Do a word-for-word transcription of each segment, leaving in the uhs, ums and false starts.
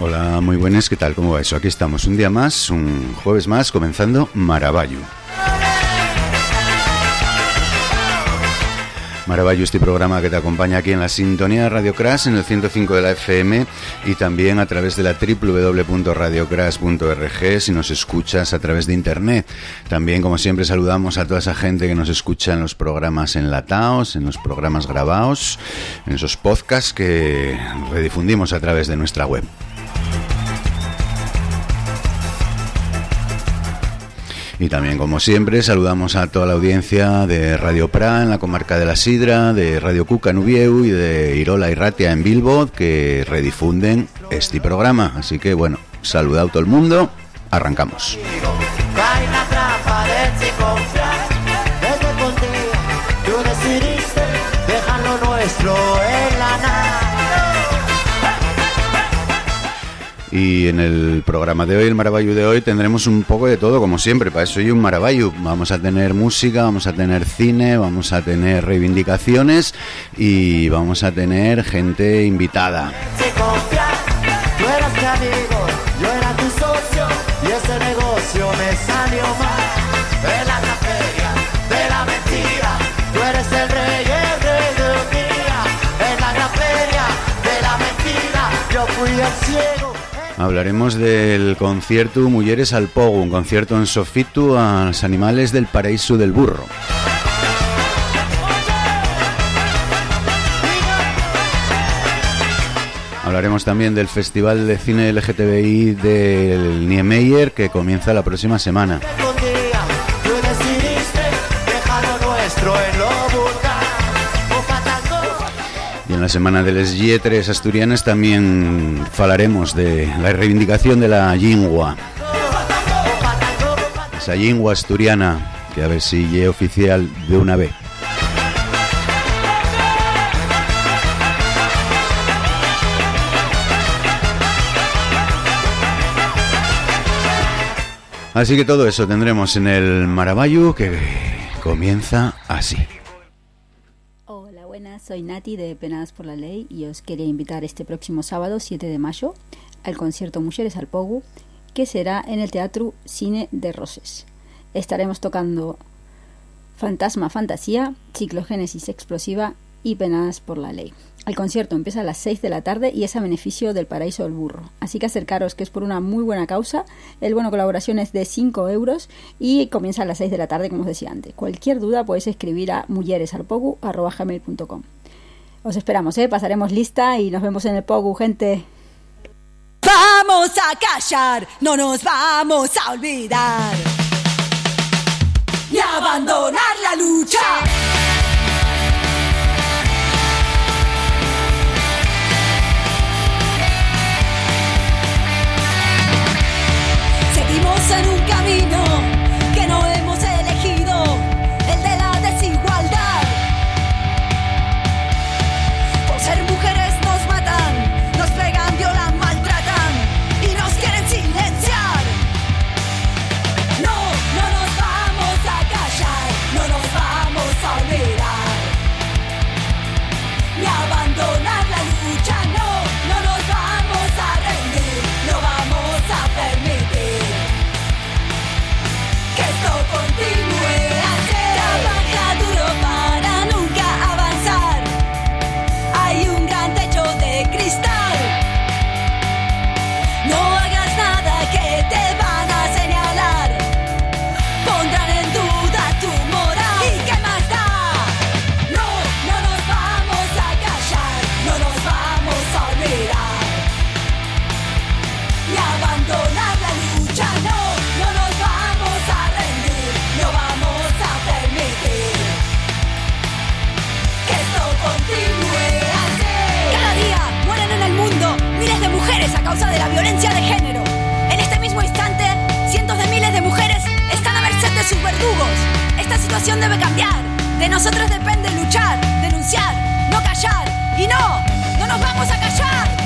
Hola, muy buenas, ¿qué tal? ¿Cómo va eso? Aquí estamos un día más, un jueves más, comenzando Maravallu. Maravallu, este programa que te acompaña aquí en la sintonía de Radio Crash en el ciento cinco de la F M y también a través de la doble u doble u doble u punto radio crash punto org si nos escuchas a través de internet. También, como siempre, saludamos a toda esa gente que nos escucha en los programas enlatados, en los programas grabados, en esos podcasts que redifundimos a través de nuestra web. Y también, como siempre, saludamos a toda la audiencia de Radio Prat en la comarca de la Sidra, de Radio Cuca en Uvieu y de Irola y Ratia en Bilbo, que redifunden este programa. Así que, bueno, saludado a todo el mundo, arrancamos. Y en el programa de hoy, el Maravallu de hoy, tendremos un poco de todo, como siempre. Para eso soy un Maravallu. Vamos a tener música, vamos a tener cine, vamos a tener reivindicaciones y vamos a tener gente invitada. Tú eras mi amigo, yo era tu socio y ese negocio me salió mal. En la feria de la mentira, tú eres el rey, el rey de un día. En la gran feria de la mentira, yo fui el ciego. Hablaremos del concierto Mulleres al Pogu, un concierto en Sofitu a los animales del paraíso del burro. Hablaremos también del Festival de Cine L G T B I del Niemeyer, que comienza la próxima semana. Y en la semana de les Lletres asturianas también falaremos de la reivindicación de la llingua. Esa llingua asturiana, que a ver si es oficial de una vez. Así que todo eso tendremos en el Maravallu, que comienza así. Hola, buenas, soy Nati de Penadas por la Ley y os quería invitar este próximo sábado, siete de mayo, al concierto Mulleres al Pogu, que será en el Teatro Cine de Roses. Estaremos tocando Fantasma Fantasía, Ciclogénesis Explosiva y Penadas por la Ley. El concierto empieza a las seis de la tarde y es a beneficio del Paraíso del Burro. Así que acercaros, que es por una muy buena causa. El bono colaboración es de cinco euros y comienza a las seis de la tarde, como os decía antes. Cualquier duda podéis escribir a mulleresalpogu arroba gmail punto com. Os esperamos, ¿eh? Pasaremos lista y nos vemos en el Pogu, gente. Vamos a callar, no nos vamos a olvidar ni abandonar la lucha. Seguimos en un camino que no hemos elegido, el de la desigualdad. Por ser mujeres nos matan, nos pegan, violan, maltratan y nos quieren silenciar. No, no nos vamos a callar, no nos vamos a olvidar ni abandonar la lucha. No, no nos vamos a rendir, no vamos a permitir que esto continúe así. Trabaja duro para nunca avanzar. Hay un gran techo de cristal. No hagas nada que te van a señalar. Pondrán en duda tu moral. ¿Y qué más da? No, no nos vamos a callar, no nos vamos a olvidar ni abandonar la lucha. No, no nos vamos a rendir, no vamos a permitir que esto continúe así. Cada día mueren en el mundo miles de mujeres a causa de la violencia de género. En este mismo instante, cientos de miles de mujeres están a merced de sus verdugos. Esta situación debe cambiar. De nosotros depende luchar, denunciar, no callar. Y no, no nos vamos a callar.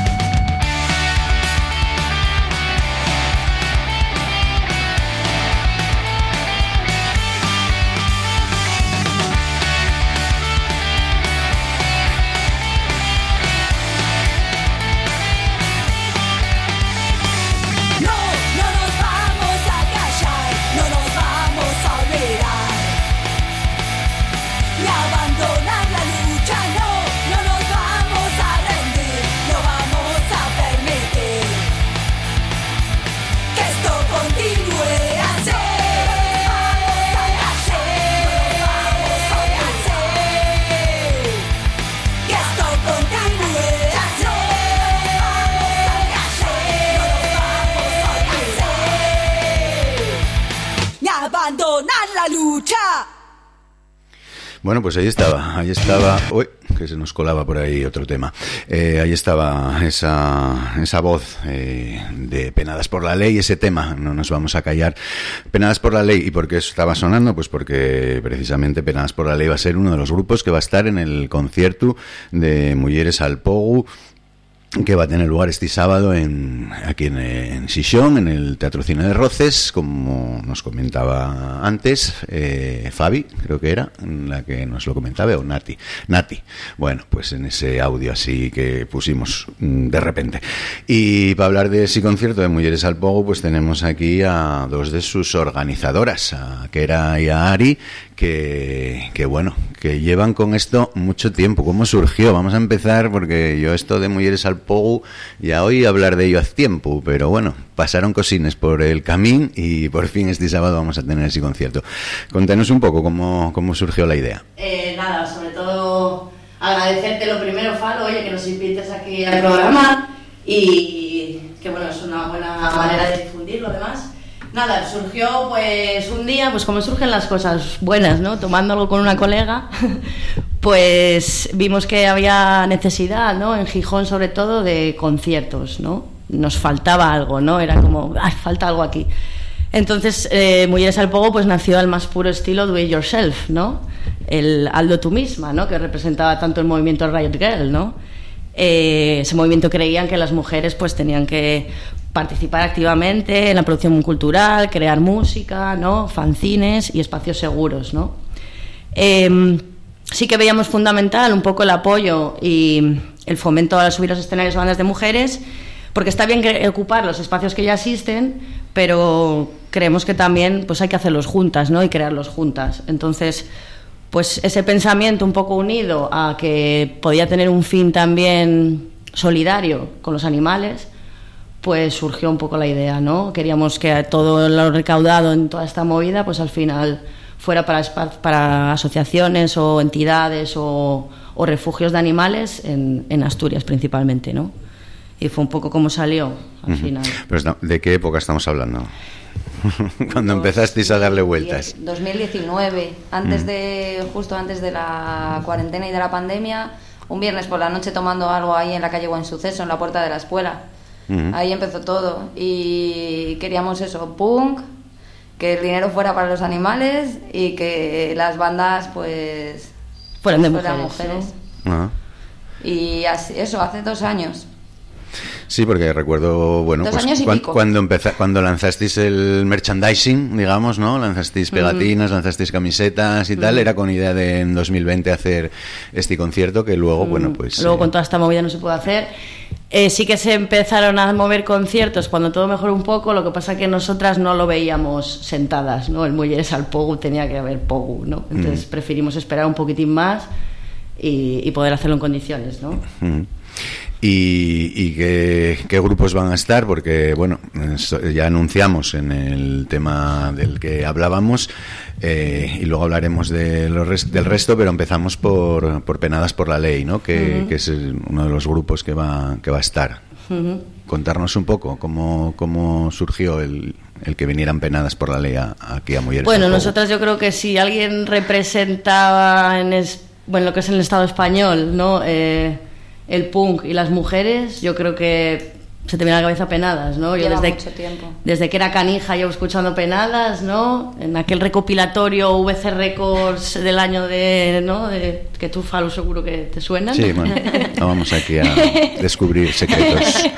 Bueno, pues ahí estaba, ahí estaba, uy, que se nos colaba por ahí otro tema, eh, ahí estaba esa, esa voz eh, de Penadas por la Ley, ese tema, no nos vamos a callar. Penadas por la Ley, ¿y por qué estaba sonando? Pues porque precisamente Penadas por la Ley va a ser uno de los grupos que va a estar en el concierto de Mujeres al Pogu, que va a tener lugar este sábado en, aquí en, en Xixón, en el Teatro Cine de Roces, como nos comentaba antes eh, Fabi, creo que era la que nos lo comentaba, o Nati Nati, bueno, pues en ese audio así que pusimos de repente. Y para hablar de ese concierto de Mujeres al Pogu, pues tenemos aquí a dos de sus organizadoras, a Kera y a Ari, que, que bueno, que llevan con esto mucho tiempo. ¿Cómo surgió? Vamos a empezar, porque yo esto de Mujeres al Pogu ya oí hablar de ello hace tiempo, pero bueno, pasaron cosines por el camino y por fin este sábado vamos a tener ese concierto. Contanos un poco cómo, cómo surgió la idea. Eh, nada, sobre todo agradecerte lo primero, Falo, oye, que nos invites aquí al programa y que bueno, es una buena manera de difundir lo demás. Nada, surgió pues un día, pues como surgen las cosas buenas, ¿no? Tomando algo con una colega, pues vimos que había necesidad, ¿no? En Gijón sobre todo de conciertos, ¿no? Nos faltaba algo, ¿no? Era como, ¡ay, falta algo aquí! Entonces, eh, Mujeres al Pogu pues nació al más puro estilo do it yourself, ¿no? El hazlo tú misma, ¿no? Que representaba tanto el movimiento Riot Girl, ¿no? Eh, ese movimiento creían que las mujeres pues tenían que participar activamente en la producción cultural, crear música, ¿no? Fanzines y espacios seguros, ¿no? Eh, sí que veíamos fundamental un poco el apoyo y el fomento a subir los escenarios a bandas de mujeres, porque está bien ocupar los espacios que ya existen, pero creemos que también pues hay que hacerlos juntas, ¿no? Y crearlos juntas. Entonces, pues ese pensamiento un poco unido a que podía tener un fin también solidario con los animales, pues surgió un poco la idea, ¿no? Queríamos que todo lo recaudado en toda esta movida, pues al final fuera para, para asociaciones o entidades o, o refugios de animales en, en Asturias principalmente, ¿no? Y fue un poco como salió al uh-huh. final. Pero ¿de qué época estamos hablando? Cuando Dos, empezasteis a darle vueltas. dos mil diecinueve, antes uh-huh. de justo antes de la cuarentena y de la pandemia, un viernes por la noche tomando algo ahí en la calle Buen Suceso, en la puerta de la escuela. Uh-huh. Ahí empezó todo y queríamos eso, punk, que el dinero fuera para los animales y que las bandas pues fueran de fueran mujeres, mujeres. ¿no? Uh-huh. Y así, eso, hace dos años. Sí, porque recuerdo, bueno, Dos pues años y cu- pico. cuando empeza- cuando lanzasteis el merchandising, digamos, ¿no? Lanzasteis pegatinas, mm. lanzasteis camisetas y mm. tal, era con idea de en dos mil veinte hacer este concierto que luego, mm. bueno, pues... Luego eh... con toda esta movida no se pudo hacer. Eh, sí que se empezaron a mover conciertos cuando todo mejoró un poco, lo que pasa que nosotras no lo veíamos sentadas, ¿no? El Mujeres al Pogu tenía que haber Pogu, ¿no? Entonces mm. preferimos esperar un poquitín más y, y poder hacerlo en condiciones, ¿no? Mm. ¿Y, y qué, qué grupos van a estar? Porque, bueno, ya anunciamos en el tema del que hablábamos eh, y luego hablaremos de los res- del resto, pero empezamos por, por Penadas por la Ley, ¿no? Que, uh-huh. que es uno de los grupos que va, que va a estar. Uh-huh. Contarnos un poco cómo, cómo surgió el, el que vinieran Penadas por la Ley a, aquí a Mujeres. Bueno, nosotras yo creo que si alguien representaba en es, bueno, lo que es el Estado español, ¿no? Eh, el punk y las mujeres, yo creo que se te viene a la cabeza Penadas, ¿no? Yo Lleva desde, mucho tiempo. Desde que era canija llevo escuchando Penadas, ¿no? En aquel recopilatorio V C Records del año de, ¿no? De, que tú, Falo, seguro que te suenan. Sí, bueno, no vamos aquí a descubrir secretos.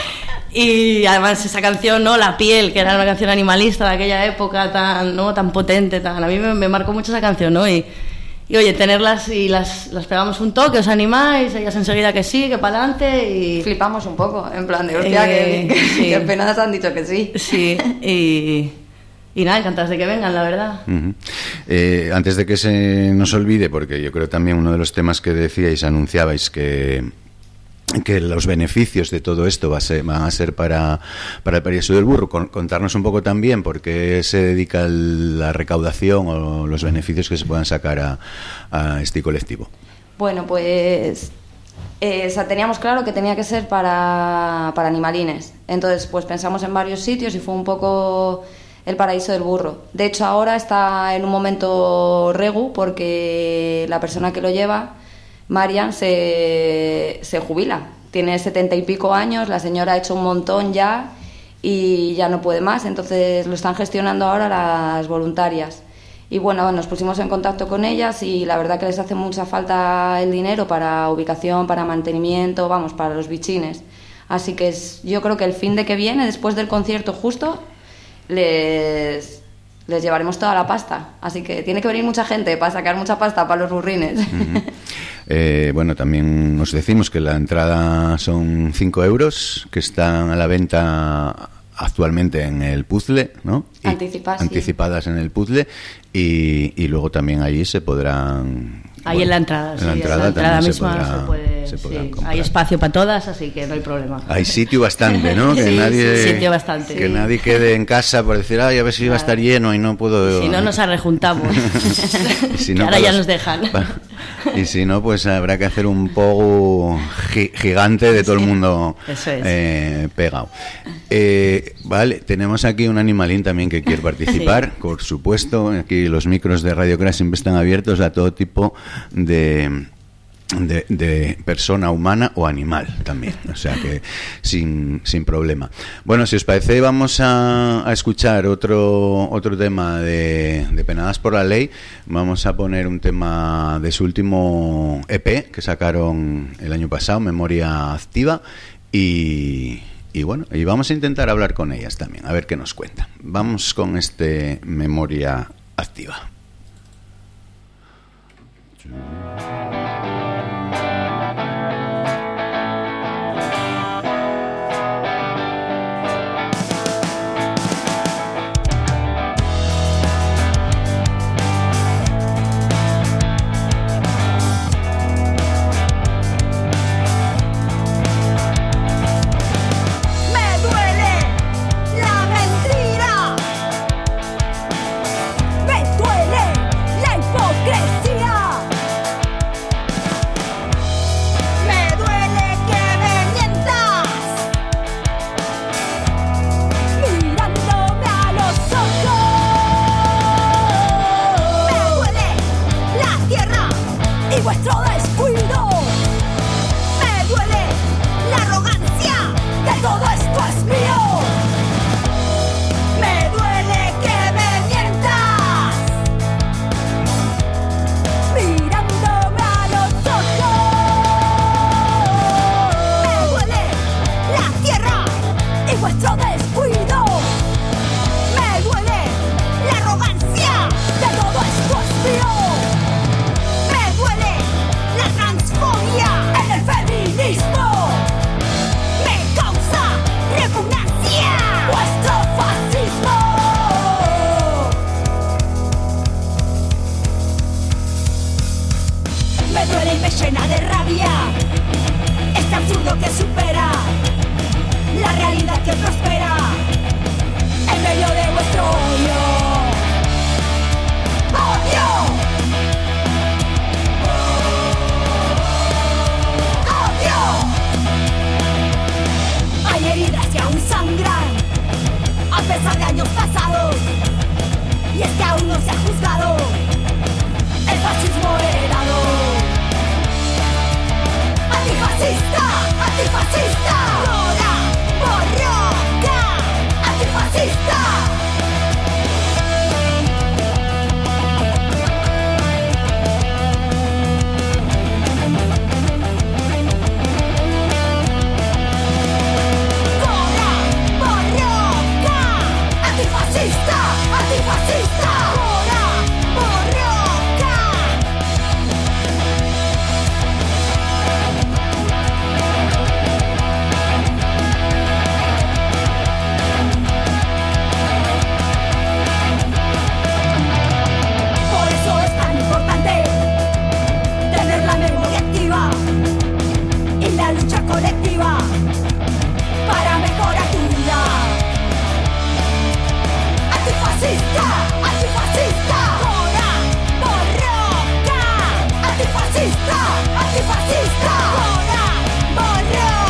Y además esa canción, ¿no? La piel, que era una canción animalista de aquella época tan, ¿no? Tan potente, tan... A mí me, me marcó mucho esa canción, ¿no? Y Y oye, tenerlas y las, las pegamos un toque, os animáis, ellas enseguida que sí, que para adelante y... Flipamos un poco, en plan de, hostia, eh, que, que, sí. que Penadas han dicho que sí. Sí, y, y nada, encantadas de que vengan, la verdad. Uh-huh. Eh, antes de que se nos olvide, porque yo creo también uno de los temas que decíais, anunciabais que... que los beneficios de todo esto va a ser, van a ser para, para el Paraíso del Burro. Con, contarnos un poco también por qué se dedica el, la recaudación o los beneficios que se puedan sacar a, a este colectivo. Bueno, pues eh, o sea, teníamos claro que tenía que ser para, para animalines. Entonces, pues pensamos en varios sitios y fue un poco el paraíso del burro. De hecho, ahora está en un momento regu porque la persona que lo lleva, Marian, se, se jubila. Tiene setenta y pico años, la señora ha hecho un montón ya y ya no puede más, entonces lo están gestionando ahora las voluntarias. Y bueno, nos pusimos en contacto con ellas y la verdad que les hace mucha falta el dinero para ubicación, para mantenimiento, vamos, para los bichines. Así que es, yo creo que el fin de que viene, después del concierto justo, les, les llevaremos toda la pasta. Así que tiene que venir mucha gente para sacar mucha pasta para los burrines. Uh-huh. eh, bueno, también nos decimos que la entrada son cinco euros, que están a la venta actualmente en el puzzle, ¿no? Anticipadas, anticipadas sí. En el puzzle y, y luego también allí se podrán... Ahí bueno, en la entrada, sí, en la entrada, en la entrada misma se, podrá, se puede, se sí. Hay espacio para todas, así que no hay problema. Hay sitio bastante, ¿no? Que sí, nadie, sí, sitio bastante. Que sí. Nadie quede en casa por decir, ay, a ver si claro. va a estar lleno y no puedo... Si no, nos arrejuntamos. si no, que ahora ya los... nos dejan. Y si no, pues habrá que hacer un pogo gi- gigante de todo sí. el mundo Eso es. eh, pegado. Eh, vale, tenemos aquí un animalín también que quiere participar, sí. por supuesto. Aquí los micros de Radio Crash siempre están abiertos a todo tipo de... De, de persona humana o animal también, o sea que sin, sin problema. Bueno, si os parece vamos a, a escuchar otro otro tema de, de Penadas por la Ley. Vamos a poner un tema de su último E P que sacaron el año pasado, Memoria Activa, y, y bueno, y vamos a intentar hablar con ellas también, a ver qué nos cuentan. Vamos con este Memoria Activa.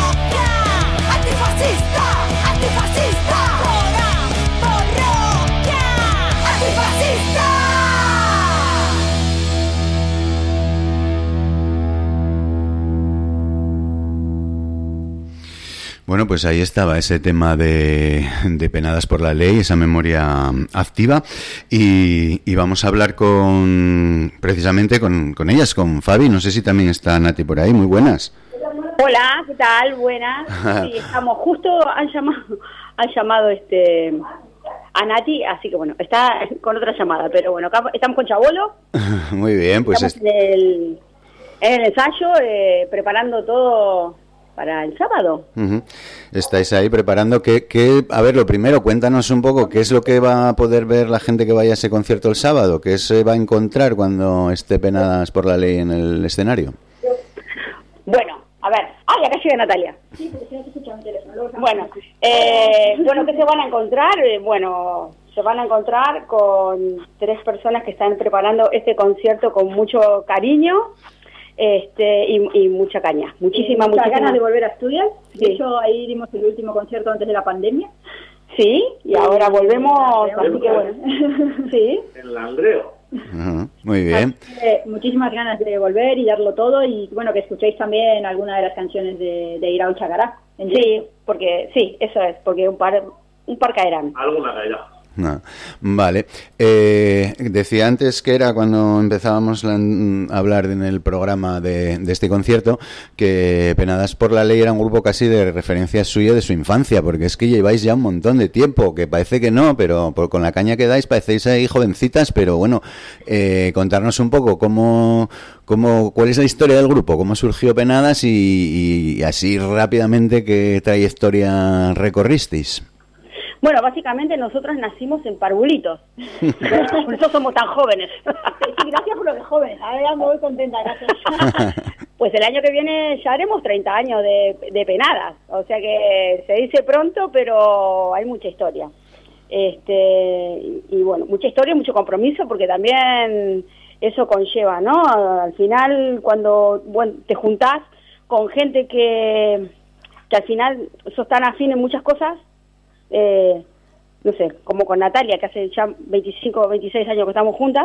Antifascista, antifascista, Bueno, pues ahí estaba ese tema de, de Penadas por la Ley, esa memoria activa, y, y vamos a hablar con precisamente con, con ellas, con Fabi. No sé si también está Nati por ahí. Muy buenas. Hola, ¿qué tal? Buenas. Sí, estamos justo, han llamado, han llamado este a Nati, así que bueno, está con otra llamada, pero bueno, acá estamos con Chabolo. Muy bien, pues estamos es... en, el, en el ensayo, eh, preparando todo para el sábado. Uh-huh. Estáis ahí preparando que, que, a ver, lo primero, cuéntanos un poco qué es lo que va a poder ver la gente que vaya a ese concierto el sábado, qué se va a encontrar cuando esté Penadas por la Ley en el escenario. Bueno, a ver, ¡ay, acá llega Natalia! Sí, porque si no se escucha mi teléfono. Bueno, eh, bueno, ¿qué se van a encontrar? Eh, bueno, se van a encontrar con tres personas que están preparando este concierto con mucho cariño. Este y, y mucha caña, muchísima, muchas ganas de volver a Asturias. Sí. De hecho, ahí dimos el último concierto antes de la pandemia. Sí, y ahora volvemos, así que bueno. Sí. En Langreo. Uh-huh. Muy bien. Eh, muchísimas ganas de volver y darlo todo, y bueno, que escuchéis también alguna de las canciones de, de Iraul Chagará. Sí, porque sí, eso es, porque un par un par caerán. Alguna caerá. No. Vale. Eh, decía antes que era cuando empezábamos la, a hablar en el programa de, de este concierto que Penadas por la Ley era un grupo casi de referencia suya de su infancia, porque es que lleváis ya un montón de tiempo, que parece que no, pero por, con la caña que dais parecéis ahí jovencitas, pero bueno, eh, contarnos un poco cómo, cómo, cuál es la historia del grupo, cómo surgió Penadas y, y así rápidamente qué trayectoria recorristeis. Bueno, básicamente nosotros nacimos en Parvulitos. Por eso somos tan jóvenes. Sí, gracias por lo de jóvenes. Ahora ya me voy contenta, gracias. Pues el año que viene ya haremos treinta años de, de Penadas. O sea que se dice pronto, pero hay mucha historia. Este y, y bueno, mucha historia y mucho compromiso, porque también eso conlleva, ¿no? Al final, cuando bueno, te juntás con gente que, que al final sos tan afín en muchas cosas. Eh, no sé, como con Natalia, que hace ya veinticinco o veintiséis años que estamos juntas,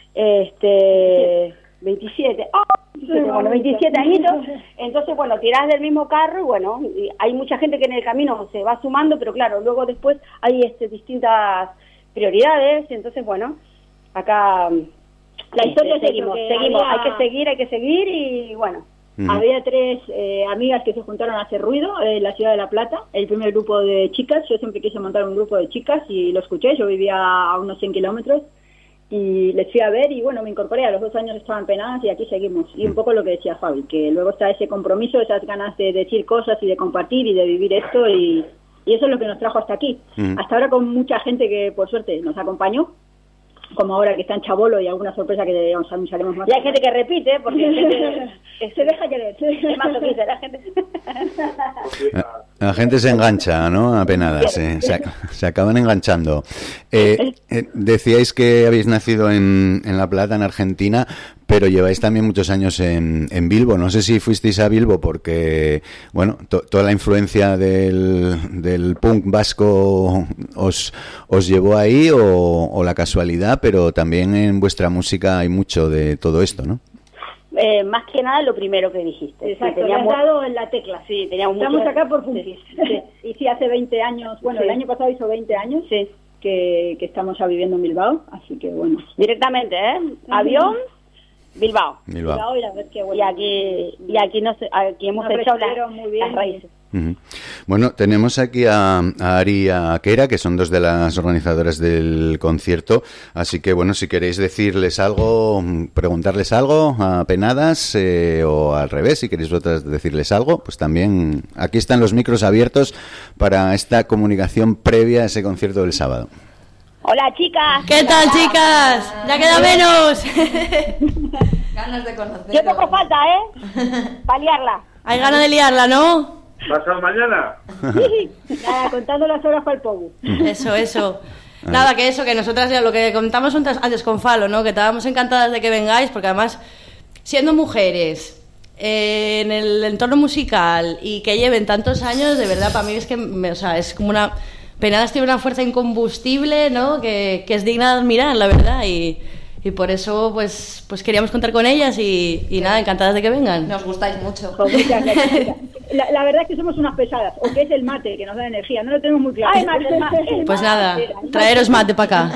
este veintisiete, oh, veintisiete, bueno, veintisiete añitos, entonces bueno, tirás del mismo carro y bueno, y hay mucha gente que en el camino se va sumando, pero claro, luego después hay este distintas prioridades, entonces bueno, acá la historia este, seguimos, seguimos, había... hay que seguir, hay que seguir y bueno. Mm. Había tres eh, amigas que se juntaron a hacer ruido en la ciudad de La Plata, el primer grupo de chicas. Yo siempre quise montar un grupo de chicas y lo escuché, yo vivía a unos cien kilómetros y les fui a ver y bueno, me incorporé, a los dos años estaban Penadas y aquí seguimos. Y un poco lo que decía Fabi, que luego está ese compromiso, esas ganas de decir cosas y de compartir y de vivir esto y, y eso es lo que nos trajo hasta aquí. Mm. Hasta ahora con mucha gente que por suerte nos acompañó, como ahora que está en Chabolo y alguna sorpresa que os anunciaremos más. Y hay gente que repite, porque hay gente que se deja querer, es más loquita la gente. La, la gente se engancha, ¿no? A Penadas, se, se, se acaban enganchando. Eh, eh, decíais que habéis nacido en, en La Plata, en Argentina, pero lleváis también muchos años en, en Bilbo. No sé si fuisteis a Bilbo porque, bueno, to, toda la influencia del, del punk vasco os, os llevó ahí o, o la casualidad, pero también en vuestra música hay mucho de todo esto, ¿no? Eh, más que nada lo primero que dijiste. Exacto, sí, teníamos... le has dado en la tecla. Sí, teníamos Estamos mucho... acá por Funkis. Sí. Sí. Y sí, hace veinte años, bueno, sí. El año pasado hizo veinte años sí. que, que estamos ya viviendo en Bilbao, así que bueno. Directamente, ¿eh? Avión... Bilbao. Bilbao. Bilbao y, la vez que, bueno, y aquí y aquí nos aquí hemos nos hecho las, muy bien, las raíces. Uh-huh. Bueno, tenemos aquí a, a Ari y a Kera, que son dos de las organizadoras del concierto, así que bueno, si queréis decirles algo, preguntarles algo a Penadas eh, o al revés, si queréis vosotras decirles algo, pues también aquí están los micros abiertos para esta comunicación previa a ese concierto del sábado. Hola, chicas. ¿Qué tal, chicas? Ya queda menos. Ganas de conocer. Yo poco falta, ¿eh? Para liarla. Hay ganas de liarla, ¿no? ¿Pasado mañana? Nada, contando las horas para el pogu. Eso, eso. Nada, que eso, que nosotras ya lo que comentamos antes con Falo, ¿no? Que estábamos encantadas de que vengáis, porque además, siendo mujeres eh, en el entorno musical y que lleven tantos años, de verdad, para mí es que, o sea, es como una... Penadas tiene una fuerza incombustible, ¿no? Que, que es digna de admirar, la verdad, y, y por eso pues pues queríamos contar con ellas y, y nada, encantadas de que vengan. Nos gustáis mucho. La, la verdad es que somos unas pesadas, o que es el mate que nos da energía, no lo tenemos muy claro. Ay, mate, el mate, el Pues mate, nada, el mate. traeros mate para acá.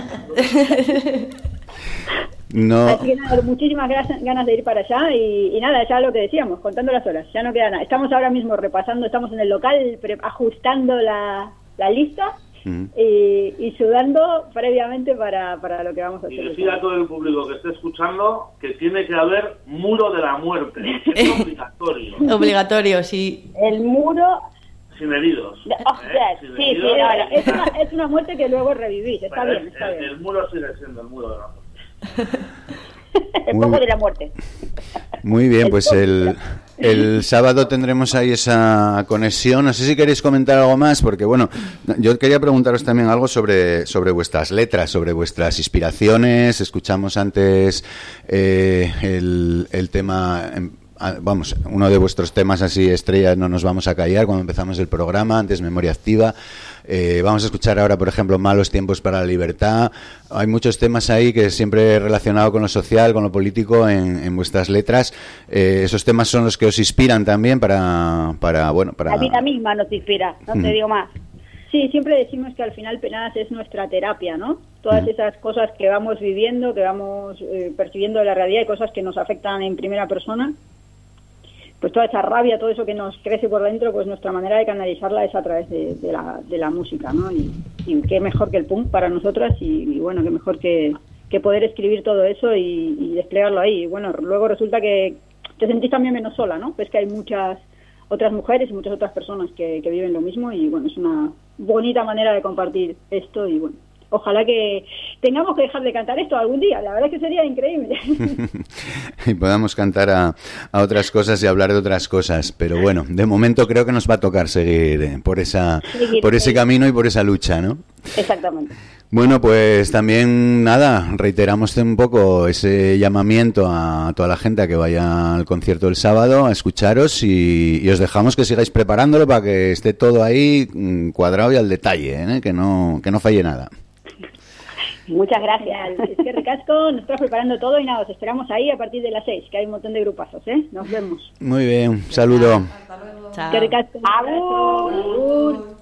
No. Así que nada, muchísimas gra- ganas de ir para allá y, y nada, ya lo que decíamos, contando las horas, ya no queda nada. Estamos ahora mismo repasando, estamos en el local pre- ajustando la, la lista mm. y, y sudando previamente para, para lo que vamos a hacer. Y decir a todo el público que esté escuchando que tiene que haber muro de la muerte, es obligatorio. Obligatorio, sí. El muro... Sin heridos. De, oh, ¿eh? sí, Sin sí, heridos. sí, ahora, Es una, es una muerte que luego revivís, está Pero bien, el, está el, bien. el muro sigue siendo el muro de la muerte. el Muy poco bien. de la muerte. Muy bien, pues el, el sábado tendremos ahí esa conexión. No sé si queréis comentar algo más, porque bueno, yo quería preguntaros también algo sobre, sobre vuestras letras, sobre vuestras inspiraciones. Escuchamos antes eh, el, el tema... Vamos, uno de vuestros temas así estrellas, No nos vamos a callar, cuando empezamos el programa, antes Memoria Activa. Eh, vamos a escuchar ahora, por ejemplo, Malos tiempos para la libertad. Hay muchos temas ahí que siempre relacionado con lo social, con lo político en, en vuestras letras. Eh, esos temas son los que os inspiran también para, para bueno, para... La vida misma nos inspira, no te Mm. digo más. Sí, siempre decimos que al final Penadas es nuestra terapia, ¿no? Todas Mm. esas cosas que vamos viviendo, que vamos eh, percibiendo de la realidad y cosas que nos afectan en primera persona, pues toda esa rabia, todo eso que nos crece por dentro, pues nuestra manera de canalizarla es a través de, de, la, de la música, ¿no? Y, y qué mejor que el punk para nosotras y, y bueno, qué mejor que, que poder escribir todo eso y, y desplegarlo ahí. Y bueno, luego resulta que te sentís también menos sola, ¿no? Pues que hay muchas otras mujeres y muchas otras personas que, que viven lo mismo y bueno, es una bonita manera de compartir esto y bueno, ojalá que tengamos que dejar de cantar esto algún día, la verdad es que sería increíble. Y podamos cantar a, a otras cosas y hablar de otras cosas, pero bueno, de momento creo que nos va a tocar seguir eh, por esa Seguir, por ese seguir. camino y por esa lucha, ¿no? Exactamente. Bueno, pues también nada, reiteramos un poco ese llamamiento a toda la gente a que vaya al concierto el sábado a escucharos y, y os dejamos que sigáis preparándolo para que esté todo ahí mm, cuadrado y al detalle, ¿eh? que no que no falle nada. Muchas gracias. Genial. Es que ricasco, nos estás preparando todo y nada, os esperamos ahí a partir de las seis, que hay un montón de grupazos, ¿eh? Nos vemos. Muy bien, un saludo. Hasta luego. Chao. Que ricasco. Agur. Agur.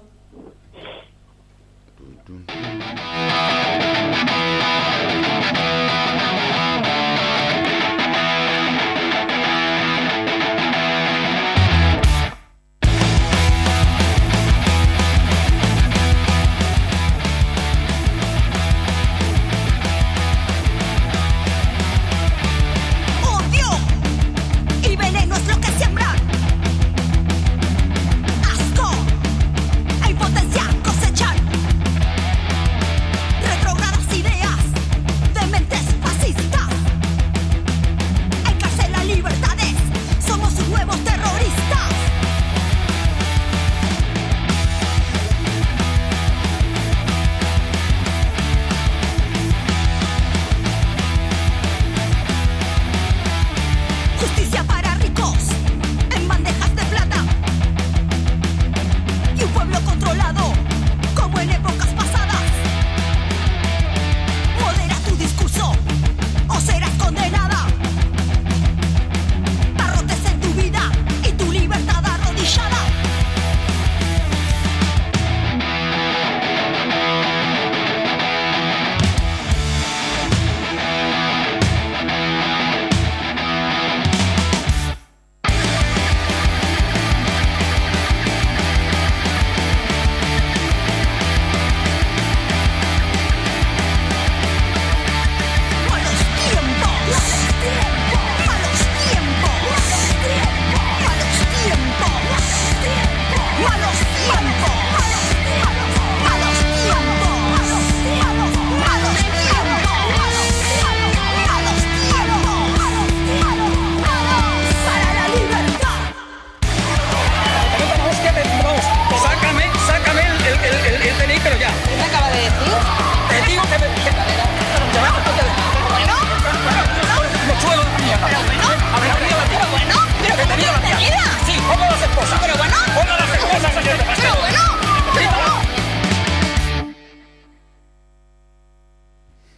Odio y veneno es lo que siembran. Asco e impotencia cosechan. Retrógradas ideas de mentes fascistas. Encarcela libertades, somos sus nuevos terroristas. Justicia para ricos en bandejas de plata y un pueblo controlado como en épocas pasadas. Modera tu discurso o serás condenada. Barrotes en tu vida y tu libertad arrodillada.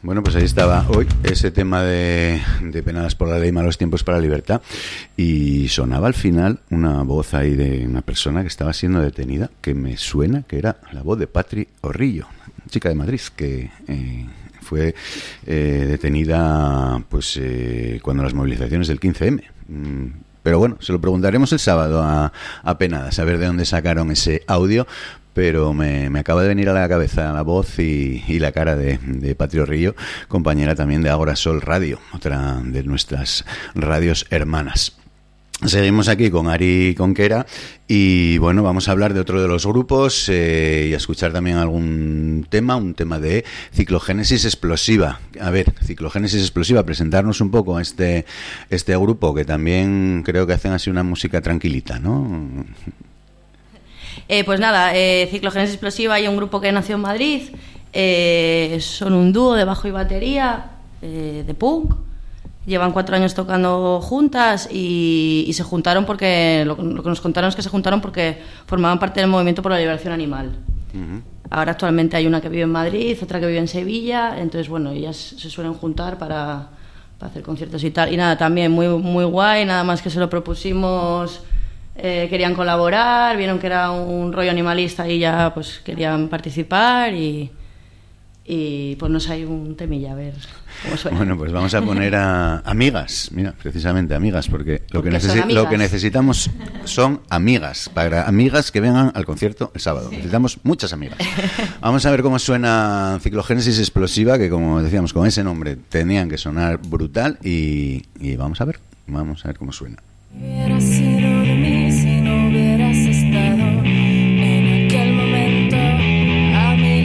Bueno, pues ahí estaba hoy ese tema de, de Penadas por la Ley, Malos Tiempos para la Libertad, y sonaba al final una voz ahí de una persona que estaba siendo detenida, que me suena que era la voz de Patri Orrillo, chica de Madrid, que eh, fue eh, detenida pues eh, cuando las movilizaciones del quince eme. Mm, pero bueno, se lo preguntaremos el sábado a, a Penadas, a ver de dónde sacaron ese audio. Pero me, me acaba de venir a la cabeza la voz y, y la cara de, de Patri Orrillo, compañera también de Agora Sol Radio, otra de nuestras radios hermanas. Seguimos aquí con Ari Conquera y bueno, vamos a hablar de otro de los grupos eh, y a escuchar también algún tema, un tema de Ciclogénesis Explosiva. A ver, Ciclogénesis Explosiva, presentarnos un poco a este, este grupo que también creo que hacen así una música tranquilita, ¿no? Eh, pues nada, eh, Ciclogénesis Explosiva hay un grupo que nació en Madrid, eh, son un dúo de bajo y batería, eh, de punk, llevan cuatro años tocando juntas y, y se juntaron porque, lo, lo que nos contaron es que se juntaron porque formaban parte del movimiento por la liberación animal. Uh-huh. Ahora actualmente hay una que vive en Madrid, otra que vive en Sevilla, entonces bueno, ellas se suelen juntar para, para hacer conciertos y tal. Y nada, también muy, muy guay, nada más que se lo propusimos... Eh, querían colaborar, vieron que era un rollo animalista y ya pues querían participar y, y pues hay un temilla, a ver cómo suena. Bueno, pues vamos a poner a Amigas, mira, precisamente Amigas, porque lo, que, necesi- lo que necesitamos son amigas, para amigas que vengan al concierto el sábado. Sí. Necesitamos muchas amigas. Vamos a ver cómo suena Ciclogénesis Explosiva, que como decíamos, con ese nombre tenían que sonar brutal y, y vamos a ver, vamos a ver cómo suena. Hubiera sido de mí si no hubieras estado en aquel momento a mi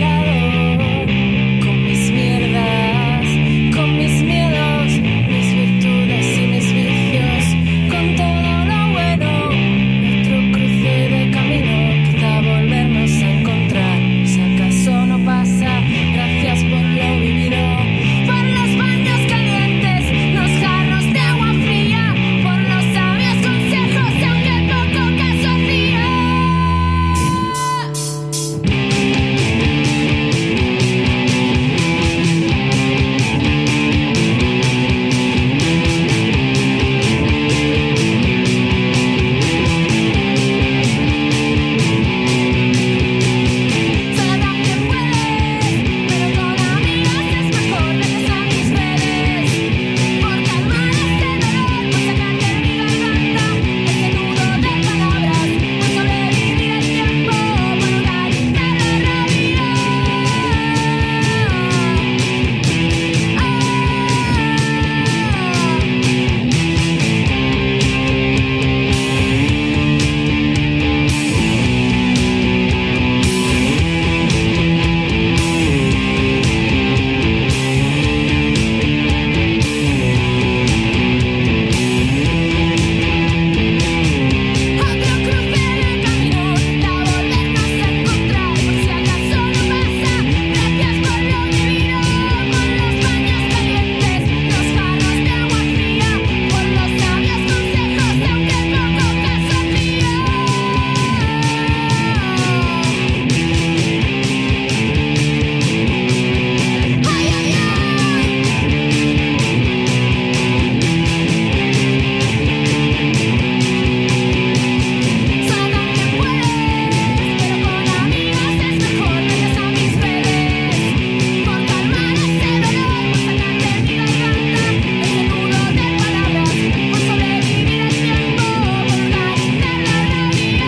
lado, con mis mierdas, con mis miedos, mis virtudes y mis vicios, con todo lo bueno, nuestro cruce de camino, quizá volvernos a encontrar, si acaso no pasa, gracias por lo vivido, por los baños calientes, los jarros de agua fría, por los consejos, aunque poco caso hacía. Solo también puedes, pero con amigas es mejor. Gracias a mis redes, por calmar este dolor, por sacarte de mi garganta este nudo de palabras, por sobrevivir al tiempo, por hurgar de la rabia. Otro cruce de camino, quizá volvernos a encontrar, por si acaso no pasa, gracias por lo vivido, por los baños calientes, los jarros de agua fría, por los sabios consejos, aunque poco caso hacía. Ay, ay, Solo también puedes, pero con amigas es mejor. Gracias a mis redes, por calmar este dolor, por sacarte de mi garganta este nudo de palabras, por sobrevivir al tiempo, por hurgar de la rabia.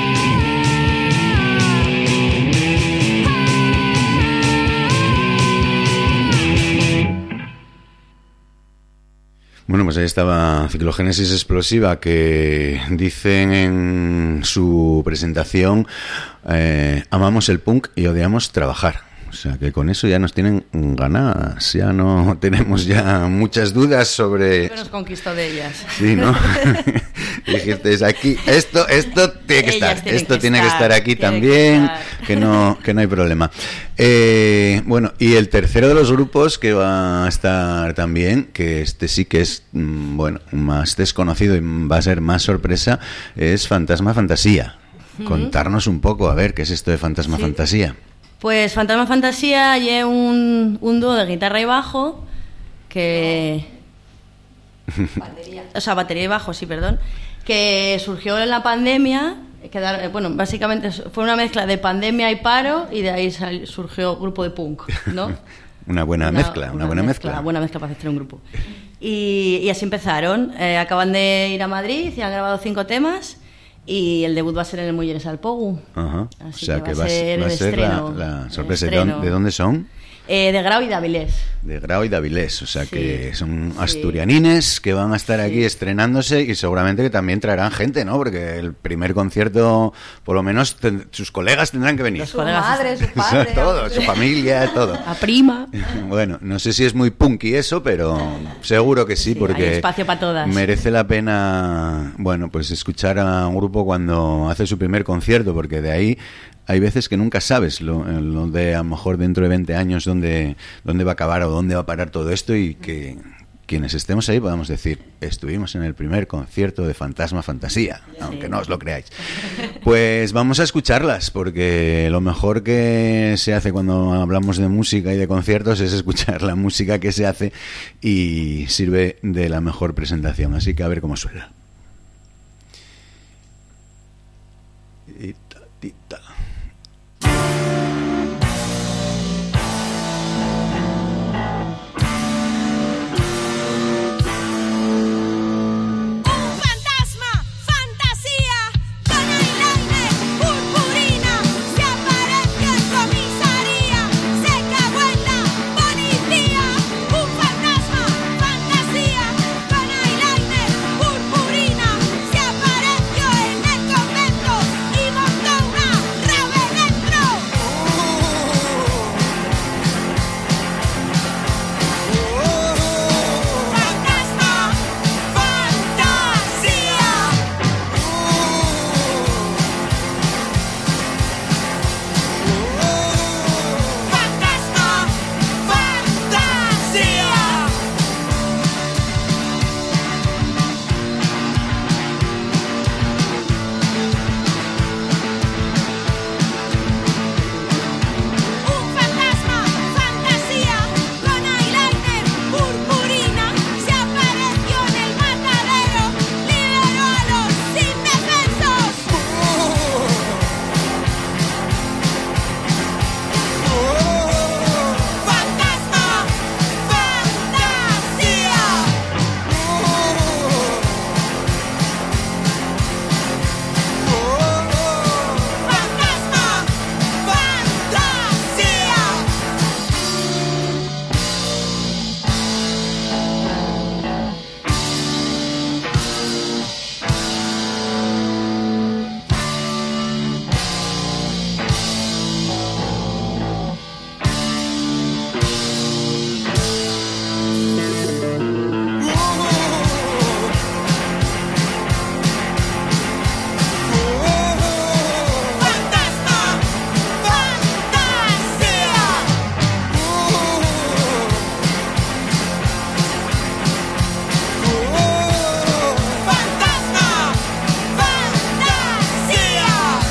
Bueno, pues ahí estaba Ciclogénesis Explosiva, que dicen en su presentación eh, amamos el punk y odiamos trabajar. O sea, que con eso ya nos tienen ganadas, ya no tenemos ya muchas dudas sobre... Que nos conquistó de ellas. Sí, ¿no? Dijiste, aquí, esto, esto tiene que Ellas estar, tienen esto que tiene que estar, estar aquí tiene también, que estar. que no, que no hay problema. Eh, bueno, y el tercero de los grupos que va a estar también, que este sí que es, mm, bueno, más desconocido y va a ser más sorpresa, es Fantasma Fantasía. Ujú. Contarnos un poco, a ver, ¿qué es esto de Fantasma Sí. Fantasía? Pues Fantasma Fantasía y un, un dúo de guitarra y bajo que... Batería. O sea, batería y bajo, sí, perdón. Que surgió en la pandemia. Que dar, bueno, básicamente fue una mezcla de pandemia y paro y de ahí sal, surgió grupo de punk, ¿no? Una buena una, mezcla, una, una buena mezcla. Una buena mezcla para hacer un grupo. Y, y así empezaron. Eh, acaban de ir a Madrid y han grabado cinco temas. Y el debut va a ser en el Mujeres al Pogu. Ajá. Así o sea que que va a ser, va a el ser estreno, la, la el sorpresa. estreno. ¿De dónde son? Eh, de Grau y de Avilés. De Grau y de Avilés, o sea Sí, que son sí. asturianines que van a estar Sí. aquí estrenándose y seguramente que también traerán gente, ¿no? Porque el primer concierto, por lo menos, ten- sus colegas tendrán que venir. Los Su colegas madre, su padre. Todo, su familia, todo. La prima. Bueno, no sé si es muy punky eso, pero seguro que sí, Sí, porque hay espacio para todas. merece la pena, bueno, pues escuchar a un grupo cuando hace su primer concierto, porque de ahí hay veces que nunca sabes lo, lo de a lo mejor dentro de veinte años dónde, dónde va a acabar o dónde va a parar todo esto y que quienes estemos ahí podamos decir, estuvimos en el primer concierto de Fantasma Fantasía, aunque no os lo creáis. Pues vamos a escucharlas, porque lo mejor que se hace cuando hablamos de música y de conciertos es escuchar la música que se hace y sirve de la mejor presentación. Así que a ver cómo suena. Tita, tita. Un fantasma, fantasía, con eyeliner, purpurina, se apareció en comisaría, se cagó en la policía. Un fantasma, fantasía, con eyeliner, purpurina, se apareció en el convento y montó una rave dentro. Fantasma, fantasía. Fantasma, fantasía. Un fantasma, fantasía, con eyeliner, purpurina, se apareció en el matadero, liberó a los indefensos. Fantasma, fantasía. Fantasma, fantasía. Fantasma, fantasía. Fantasma, fantasía.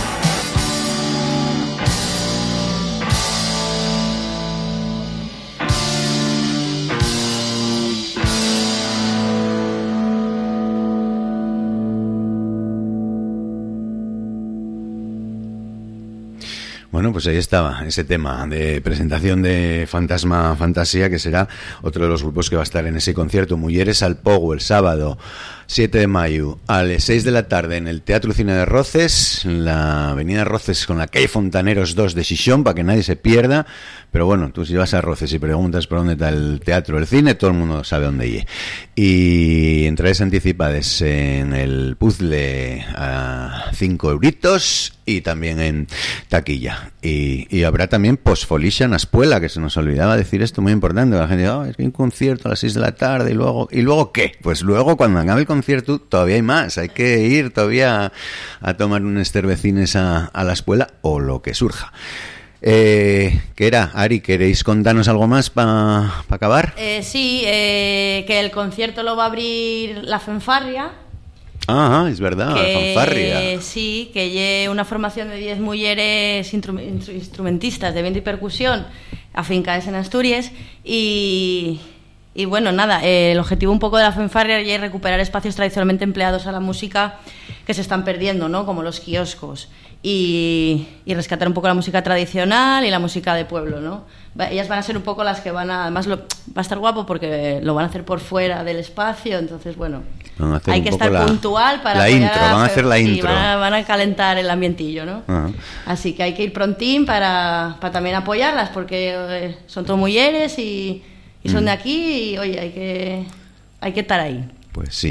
Bueno, pues ahí estaba ese tema de presentación de Fantasma Fantasía, que será otro de los grupos que va a estar en ese concierto Mujeres al Pogu el sábado siete de mayo a las seis de la tarde en el Teatro Cine de Roces, en la avenida Roces con la calle Fontaneros dos de Xixón, para que nadie se pierda. Pero bueno, tú si vas a Roces y preguntas por dónde está el teatro, el cine, todo el mundo sabe dónde ir. Y entradas anticipadas en el puzzle a cinco euritos y también en taquilla. Y, y habrá también posfolixa en la espuela, que se nos olvidaba decir esto, muy importante. La gente dice, oh, es que hay un concierto a las seis de la tarde y luego, ¿y luego qué? Pues luego cuando acabe el concierto todavía hay más, hay que ir todavía a, a tomar unas cervecines a, a la espuela o lo que surja. Eh, ¿Qué era? Ari, ¿queréis contarnos algo más para pa acabar? Eh, sí, eh, que el concierto lo va a abrir la Fanfarria. Ah, es verdad, que, fanfarria. Sí, que lle una formación de diez mujeres instru- instru- instrumentistas de viento y percusión afincadas en Asturias y, y bueno, nada, eh, el objetivo un poco de la fanfarria es recuperar espacios tradicionalmente empleados a la música que se están perdiendo, ¿no? Como los kioscos y, y rescatar un poco la música tradicional y la música de pueblo, ¿no? Ellas van a ser un poco las que van a... Además, lo, va a estar guapo porque lo van a hacer por fuera del espacio, entonces, bueno, hay que estar la, puntual para... La intro, a, van a hacer la sí, intro. Van a, van a calentar el ambientillo, ¿no? Uh-huh. Así que hay que ir prontín para, para también apoyarlas porque eh, son todas mujeres y, y son mm. de aquí y, oye, hay que, hay que estar ahí. Pues sí.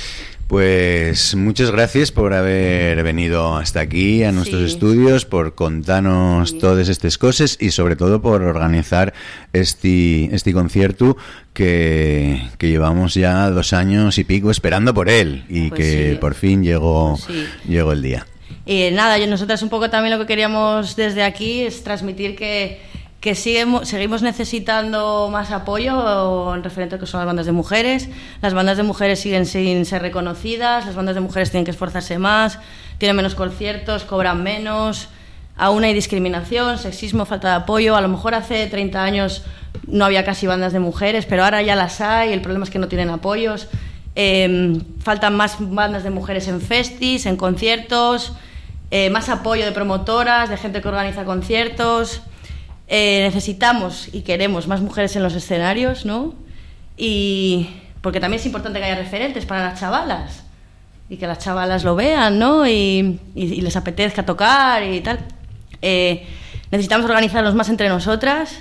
Pues muchas gracias por haber venido hasta aquí a nuestros sí. estudios, por contarnos sí. todas estas cosas y sobre todo por organizar este este concierto que, que llevamos ya dos años y pico esperando por él y pues que sí. por fin llegó, pues sí. llegó el día. Y nada, nosotras un poco también lo que queríamos desde aquí es transmitir que que seguimos, seguimos necesitando más apoyo en referente a que son las bandas de mujeres. Las bandas de mujeres siguen sin ser reconocidas, las bandas de mujeres tienen que esforzarse más, tienen menos conciertos, cobran menos, aún hay discriminación, sexismo, falta de apoyo. A lo mejor hace treinta años no había casi bandas de mujeres, pero ahora ya las hay, el problema es que no tienen apoyos. Eh, faltan más bandas de mujeres en festis, en conciertos, eh, más apoyo de promotoras, de gente que organiza conciertos. Eh, necesitamos y queremos más mujeres en los escenarios, ¿no? Y porque también es importante que haya referentes para las chavalas y que las chavalas lo vean, ¿no? Y, y, y les apetezca tocar y tal. Eh, necesitamos organizarnos más entre nosotras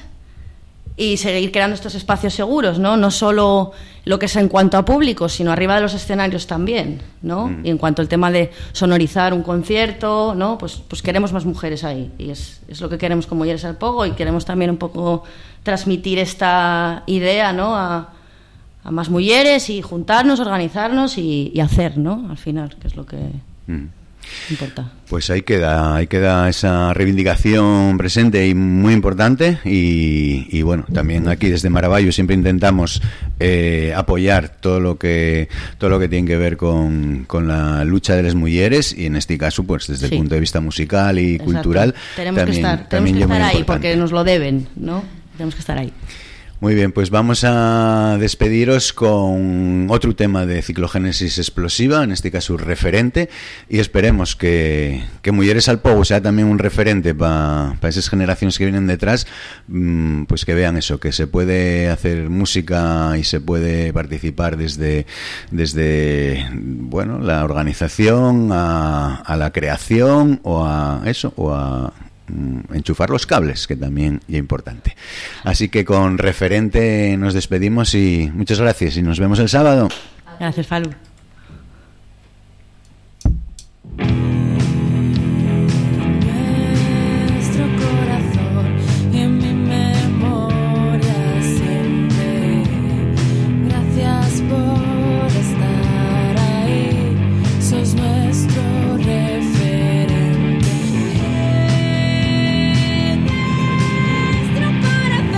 y seguir creando estos espacios seguros, ¿no? No solo lo que es en cuanto a público, sino arriba de los escenarios también, ¿no? Mm. Y en cuanto al tema de sonorizar un concierto, ¿no? Pues, pues queremos más mujeres ahí y es, es lo que queremos como Mujeres al Pogo y queremos también un poco transmitir esta idea, ¿no? A, a más mujeres y juntarnos, organizarnos y, y hacer, ¿no? Al final, que es lo que... Mm. importa. Pues ahí queda, ahí queda esa reivindicación presente y muy importante y, y bueno, también aquí desde Maravallo siempre intentamos eh, apoyar todo lo que todo lo que tiene que ver con, con la lucha de las mujeres y en este caso pues desde sí. el punto de vista musical y Exacto. cultural tenemos también, que estar, también tenemos que estar ahí importante. porque nos lo deben, ¿no? Tenemos que estar ahí. Muy bien, pues vamos a despediros con otro tema de Ciclogénesis Explosiva, en este caso referente, y esperemos que, que Mujeres al Pogo sea también un referente para pa esas generaciones que vienen detrás, pues que vean eso, que se puede hacer música y se puede participar desde, desde bueno, la organización a, a la creación o a eso, o a enchufar los cables, que también es importante. Así que con referente nos despedimos y muchas gracias y nos vemos el sábado. Gracias, Falu.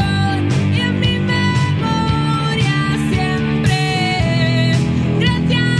Gracias.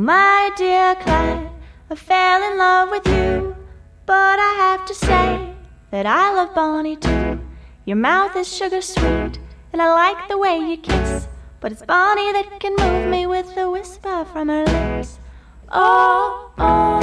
my dear Clyde, I fell in love with you, but I have to say that I love Bonnie too. Your mouth is sugar sweet, and I like the way you kiss, but it's Bonnie that can move me with a whisper from her lips. Oh, oh,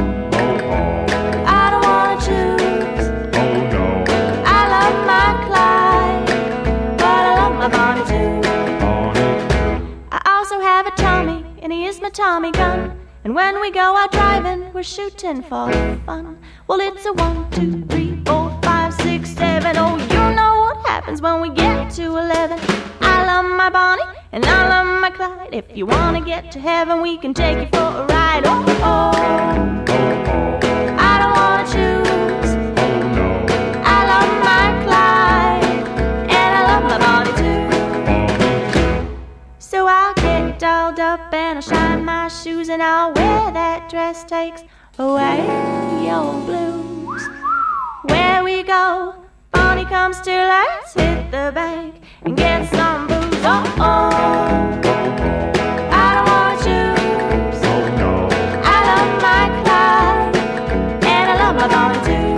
I don't wanna choose. Oh no, I love my Clyde, but I love my Bonnie too. I also have a Tommy, and he is my Tommy gun. And when we go out driving, we're shooting for fun. Well, it's a one, two, three, four, five, six, seven. Oh, you know what happens when we get to eleven. I love my Bonnie, and I love my Clyde. If you wanna get to heaven, we can take you for a ride. Oh, oh, I don't wanna choose. Oh, no, I love my Clyde, and I love my Bonnie too. So I'll get dolled up and I'll shine my shoes, and I'll wear that dress takes away your blues. Where we go, Bonnie comes to, let's hit the bank and get some booze. Oh, oh, I don't wanna choose. Oh, no, I love my Clyde, and I love my Bonnie too.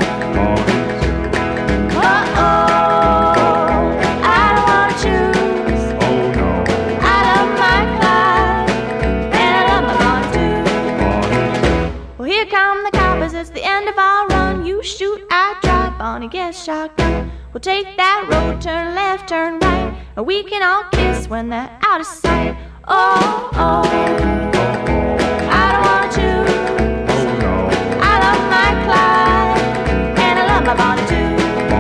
Oh, oh, I don't wanna choose. Oh, no, I love my Clyde, and I love my Bonnie too. Well, here come the coppers, it's the end of our run. You shoot, I drive, Bonnie gets shotgun. We'll take that road, turn left, turn right, and we can all kiss when they're out of sight. Oh, oh, I don't wanna choose. Oh, no, I love my Clyde, and I love my Bonnie too.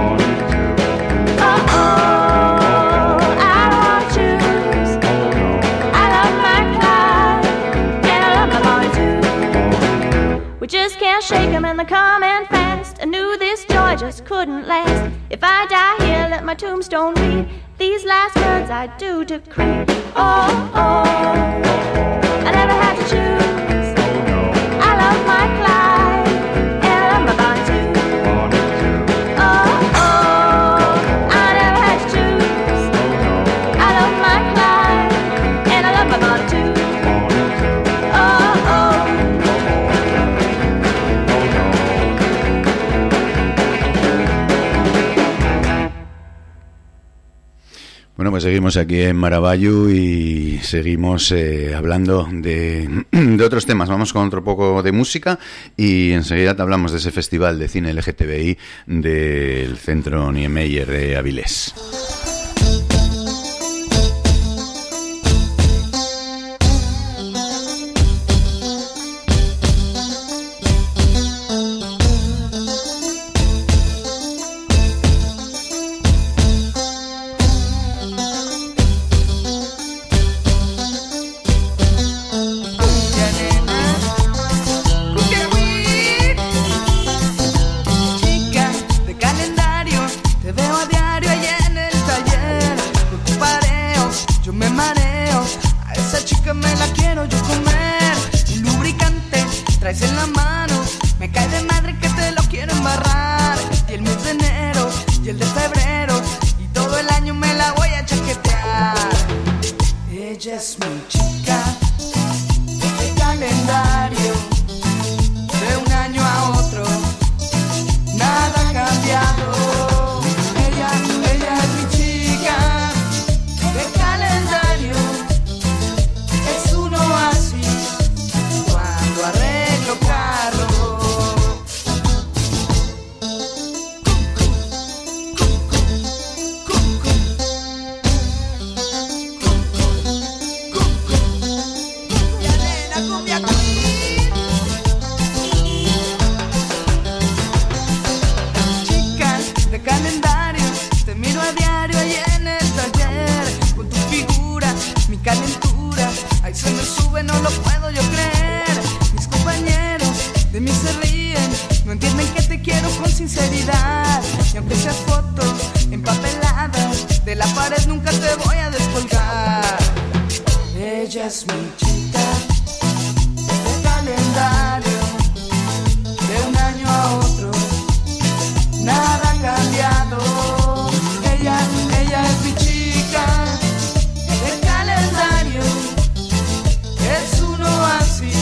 Oh, oh, I don't wanna choose. Oh, no, I love my Clyde, and I love my Bonnie too. We just can't shake 'em, and they're coming fast. I knew this joy just couldn't last. If I die here, let my tombstone read these last words I do decree. Oh, oh, I never had to choose. I love my Clyde, and I love my Bonnie too. Oh, oh, I never had to choose. I love my Clyde, and I love my Bonnie too. Oh, oh. Bueno, pues seguimos aquí en Maravallu y seguimos eh, hablando de, de otros temas. Vamos con otro poco de música y enseguida te hablamos de ese festival de cine L G T B I del Centro Niemeyer de Avilés. Es uno así.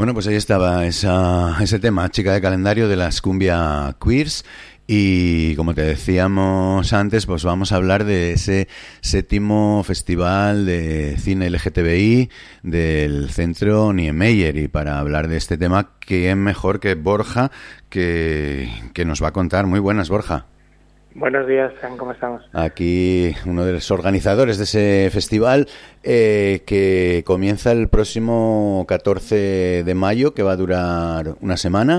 Bueno, pues ahí estaba esa, ese tema, Chica de Calendario, de las Cumbia Queers. Y como te decíamos antes, pues vamos a hablar de ese séptimo Festival de Cine L G T B I del Centro Niemeyer. Y para hablar de este tema, ¿quién mejor que Borja, que, que nos va a contar? Muy buenas, Borja. Buenos días, ¿cómo estamos? Aquí uno de los organizadores de ese festival eh, que comienza el próximo catorce de mayo, que va a durar una semana.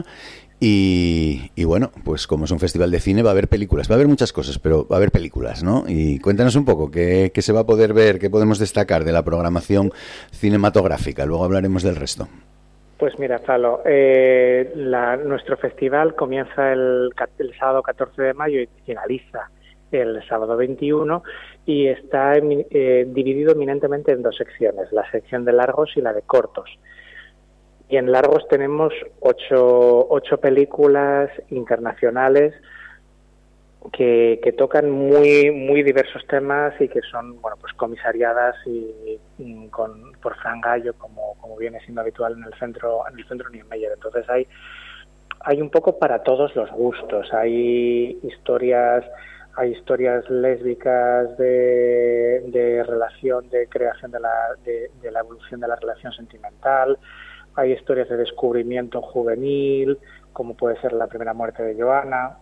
Y, y bueno, pues como es un festival de cine va a haber películas, va a haber muchas cosas, pero va a haber películas, ¿no? Y cuéntanos un poco, ¿qué, qué se va a poder ver, qué podemos destacar de la programación cinematográfica? Luego hablaremos del resto. Pues mira, Falo, eh, la, nuestro festival comienza el, el sábado catorce de mayo y finaliza el sábado veintiuno y está eh, dividido eminentemente en dos secciones, la sección de largos y la de cortos. Y en largos tenemos ocho, ocho películas internacionales que, que tocan muy muy diversos temas y que son, bueno, pues comisariadas y, y con por Fran Gallo, como como viene siendo habitual en el centro en el centro Niemeyer. Entonces hay hay un poco para todos los gustos. Hay historias hay historias lésbicas de, de relación, de creación de la de, de la evolución de la relación sentimental. Hay historias de descubrimiento juvenil, como puede ser La primera muerte de Johanna.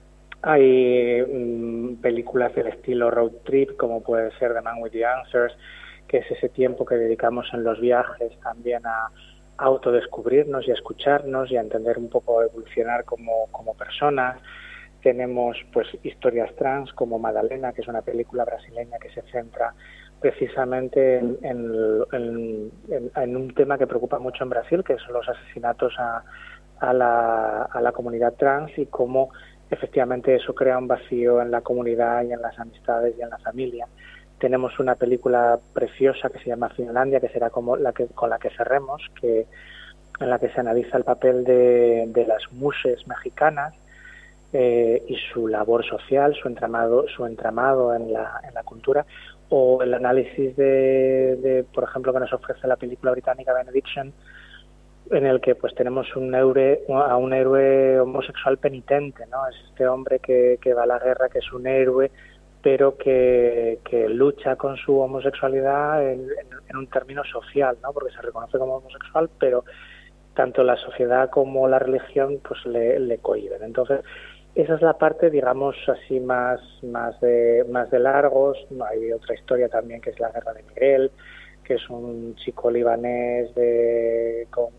Hay mmm, películas del estilo road trip, como puede ser The Man with the Answers, que es ese tiempo que dedicamos en los viajes también a, a autodescubrirnos y a escucharnos y a entender un poco, evolucionar como, como personas. Tenemos pues historias trans como Madalena, que es una película brasileña que se centra precisamente en, en, en, en, en un tema que preocupa mucho en Brasil, que son los asesinatos a, a, la, a la comunidad trans y cómo efectivamente eso crea un vacío en la comunidad y en las amistades y en la familia. Tenemos una película preciosa que se llama Finlandia, que será como la que con la que cerremos, que en la que se analiza el papel de, de las muses mexicanas eh, y su labor social, su entramado, su entramado en la, en la cultura, o el análisis de, de, por ejemplo, que nos ofrece la película británica Benediction, en el que pues tenemos un héroe, a un héroe homosexual penitente, ¿no? Es este hombre que, que va a la guerra, que es un héroe, pero que, que lucha con su homosexualidad en, en, en un término social, ¿no? Porque se reconoce como homosexual, pero tanto la sociedad como la religión pues le, le cohíben. Entonces, esa es la parte, digamos, así más más de más de largos. Hay otra historia también que es La guerra de Miguel, que es un chico libanés de con,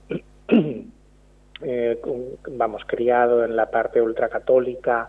eh, con, vamos, criado en la parte ultracatólica,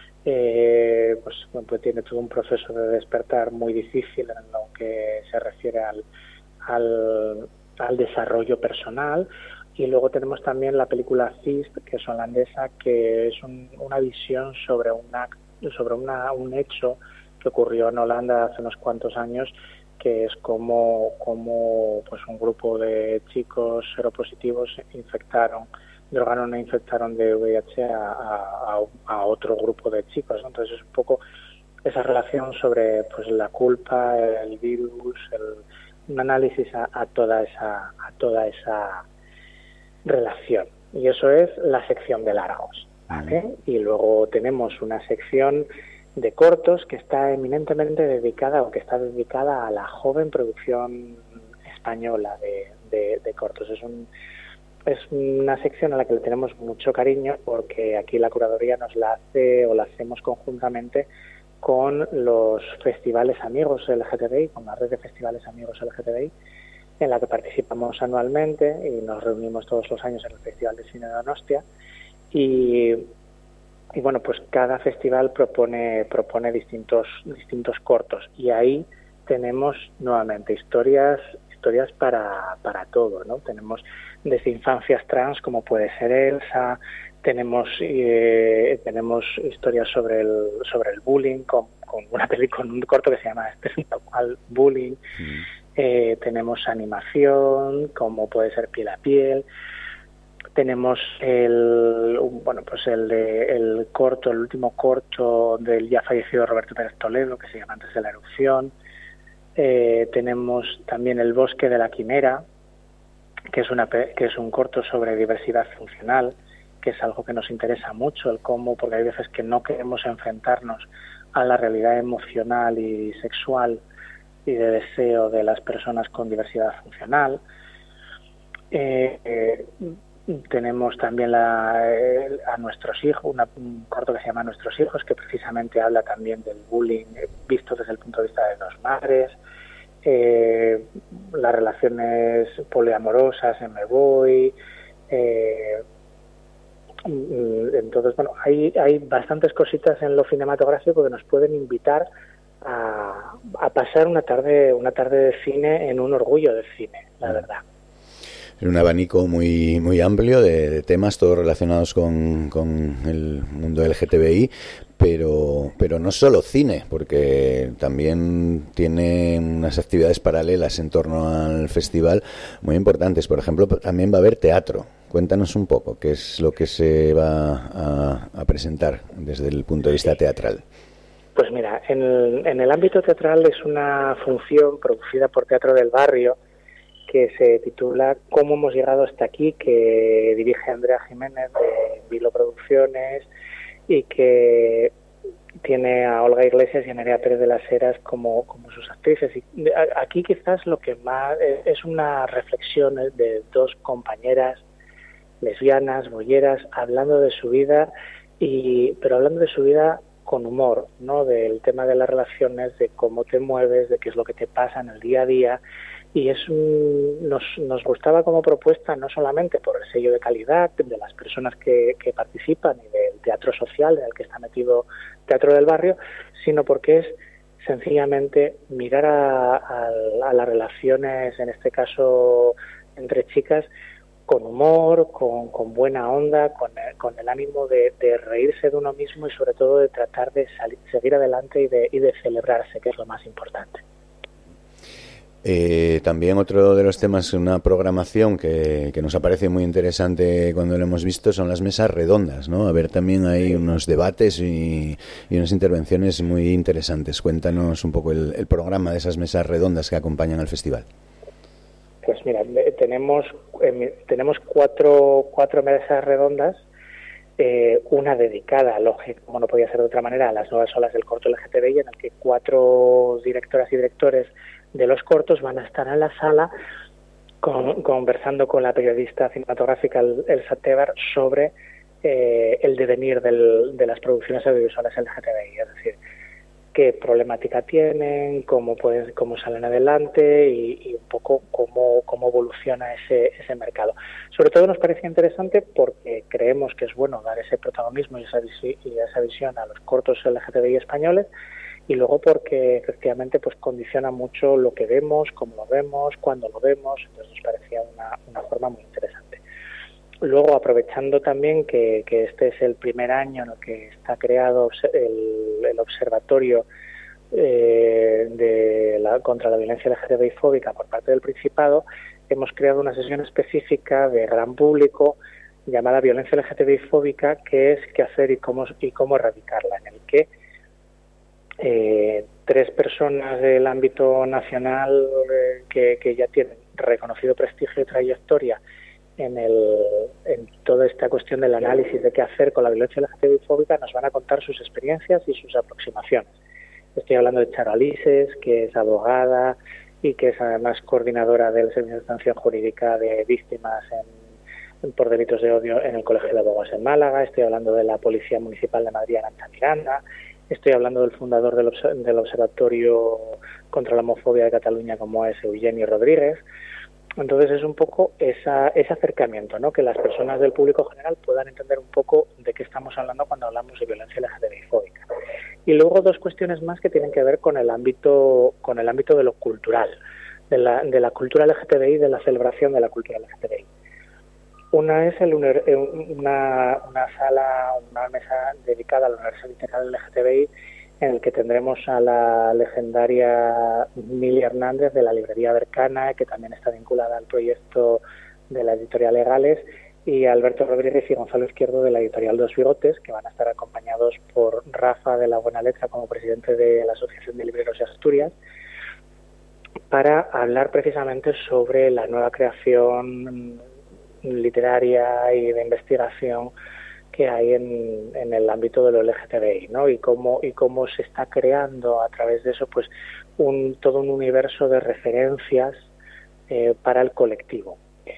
eh, pues, pues tiene todo un proceso de despertar muy difícil en lo que se refiere al, al, al desarrollo personal. Y luego tenemos también la película Fist, que es holandesa, que es un, una visión sobre una sobre una, un hecho que ocurrió en Holanda hace unos cuantos años, que es como, como pues un grupo de chicos seropositivos infectaron, drogaron e infectaron de V I H a, a, a otro grupo de chicos, ¿no? Entonces es un poco esa relación sobre pues la culpa, el virus, el, un análisis a, a toda esa a toda esa relación. Y eso es la sección de largos, ¿vale? Y luego tenemos una sección de cortos que está eminentemente dedicada o que está dedicada a la joven producción española de, de, de cortos. Es un es una sección a la que le tenemos mucho cariño porque aquí la curaduría nos la hace o la hacemos conjuntamente con los festivales amigos L G T B I, con la red de festivales amigos L G T B I, en la que participamos anualmente y nos reunimos todos los años en el Festival de Cine de Donostia y, y bueno, pues cada festival propone propone distintos distintos cortos y ahí tenemos nuevamente historias historias para para todo, ¿no? Tenemos desde infancias trans como puede ser Elsa, tenemos eh, tenemos historias sobre el sobre el bullying con, con una película con un corto que se llama Espiritual Bullying. Mm. Eh, tenemos animación, como puede ser Piel a Piel. Tenemos el bueno pues el de, el corto, el último corto del ya fallecido Roberto Pérez Toledo, que se llama Antes de la erupción. Eh, tenemos también El bosque de la quimera, que es, una, que es un corto sobre diversidad funcional, que es algo que nos interesa mucho, el cómo, porque hay veces que no queremos enfrentarnos a la realidad emocional y sexual y de deseo de las personas con diversidad funcional. Eh, eh, tenemos también la, eh, a nuestros hijos, una, un corto que se llama Nuestros hijos, que precisamente habla también del bullying eh, visto desde el punto de vista de dos madres, eh, las relaciones poliamorosas en Me Voy. Eh, entonces, bueno, hay, hay bastantes cositas en lo cinematográfico que nos pueden invitar a, a pasar una tarde, una tarde de cine en un orgullo del cine, la verdad. Es un abanico muy muy amplio de, de temas, todos relacionados con, con el mundo L G T B I, pero pero no solo cine, porque también tiene unas actividades paralelas en torno al festival muy importantes. Por ejemplo, también va a haber teatro. Cuéntanos un poco qué es lo que se va a, a presentar desde el punto de vista teatral. Pues mira, en el, en el ámbito teatral es una función producida por Teatro del Barrio que se titula ¿Cómo hemos llegado hasta aquí?, que dirige Andrea Jiménez de Vilo Producciones y que tiene a Olga Iglesias y a Nerea Pérez de las Heras como, como sus actrices. Y aquí quizás lo que más es una reflexión de dos compañeras lesbianas, bolleras, hablando de su vida, y pero hablando de su vida con humor, ¿no? Del tema de las relaciones, de cómo te mueves, de qué es lo que te pasa en el día a día. Y es un, nos, nos gustaba como propuesta no solamente por el sello de calidad de las personas que, que participan y del teatro social en el que está metido Teatro del Barrio, sino porque es sencillamente mirar a, a, a las relaciones, en este caso entre chicas, con humor, con, con buena onda, con el, con el ánimo de, de reírse de uno mismo y sobre todo de tratar de salir, seguir adelante y de, y de celebrarse, que es lo más importante. Eh, también otro de los temas, una programación que, que nos aparece muy interesante cuando lo hemos visto, son las mesas redondas, ¿no? A ver, también hay unos debates y, y unas intervenciones muy interesantes. Cuéntanos un poco el, el programa de esas mesas redondas que acompañan al festival. Pues mira, tenemos eh, tenemos cuatro cuatro mesas redondas, eh, una dedicada, lógico, como no podía ser de otra manera, a las nuevas olas del corto L G T B I, en el que cuatro directoras y directores de los cortos van a estar en la sala con, conversando con la periodista cinematográfica Elsa Tebar sobre eh, el devenir del, de las producciones audiovisuales L G T B I, es decir, qué problemática tienen, cómo pueden, cómo salen adelante y, y un poco cómo, cómo evoluciona ese, ese mercado. Sobre todo nos parece interesante porque creemos que es bueno dar ese protagonismo y esa, visi- y esa visión a los cortos L G T B I españoles, y luego porque efectivamente pues condiciona mucho lo que vemos, cómo lo vemos, cuándo lo vemos, entonces nos parecía una, una forma muy interesante. Luego, aprovechando también que, que este es el primer año en el que está creado el, el observatorio eh, de la, contra la violencia L G T B I fóbica por parte del Principado, hemos creado una sesión específica de gran público llamada Violencia L G T B I fóbica, que es qué hacer y cómo, y cómo erradicarla, en el que eh, tres personas del ámbito nacional eh, que, que ya tienen reconocido prestigio y trayectoria en, el, en toda esta cuestión del análisis de qué hacer con la violencia L G T B I fóbica, nos van a contar sus experiencias y sus aproximaciones. Estoy hablando de Charo Alises, que es abogada y que es además coordinadora del Servicio de Atención Jurídica de Víctimas en, por delitos de odio en el Colegio de Abogados en Málaga. Estoy hablando de la Policía Municipal de Madrid, Arantxa Miranda. Estoy hablando del fundador del, del Observatorio contra la Homofobia de Cataluña, como es Eugenio Rodríguez. Entonces es un poco esa, ese acercamiento, ¿no? Que las personas del público general puedan entender un poco de qué estamos hablando cuando hablamos de violencia L G T B I fóbica. Y luego dos cuestiones más que tienen que ver con el ámbito, con el ámbito de lo cultural, de la, de la cultura L G T B I, de la celebración de la cultura L G T B I. Una es el, una, una sala, una mesa dedicada al universo literal L G T B I, en el que tendremos a la legendaria Mili Hernández de la librería Bercana, que también está vinculada al proyecto de la editorial Legales, y Alberto Rodríguez y Gonzalo Izquierdo de la editorial Dos Bigotes, que van a estar acompañados por Rafa de la Buena Letra como presidente de la Asociación de Libreros de Asturias, para hablar precisamente sobre la nueva creación literaria y de investigación que hay en, en el ámbito de lo L G T B I, ¿no? Y cómo y cómo se está creando a través de eso, pues, un todo un universo de referencias eh, para el colectivo.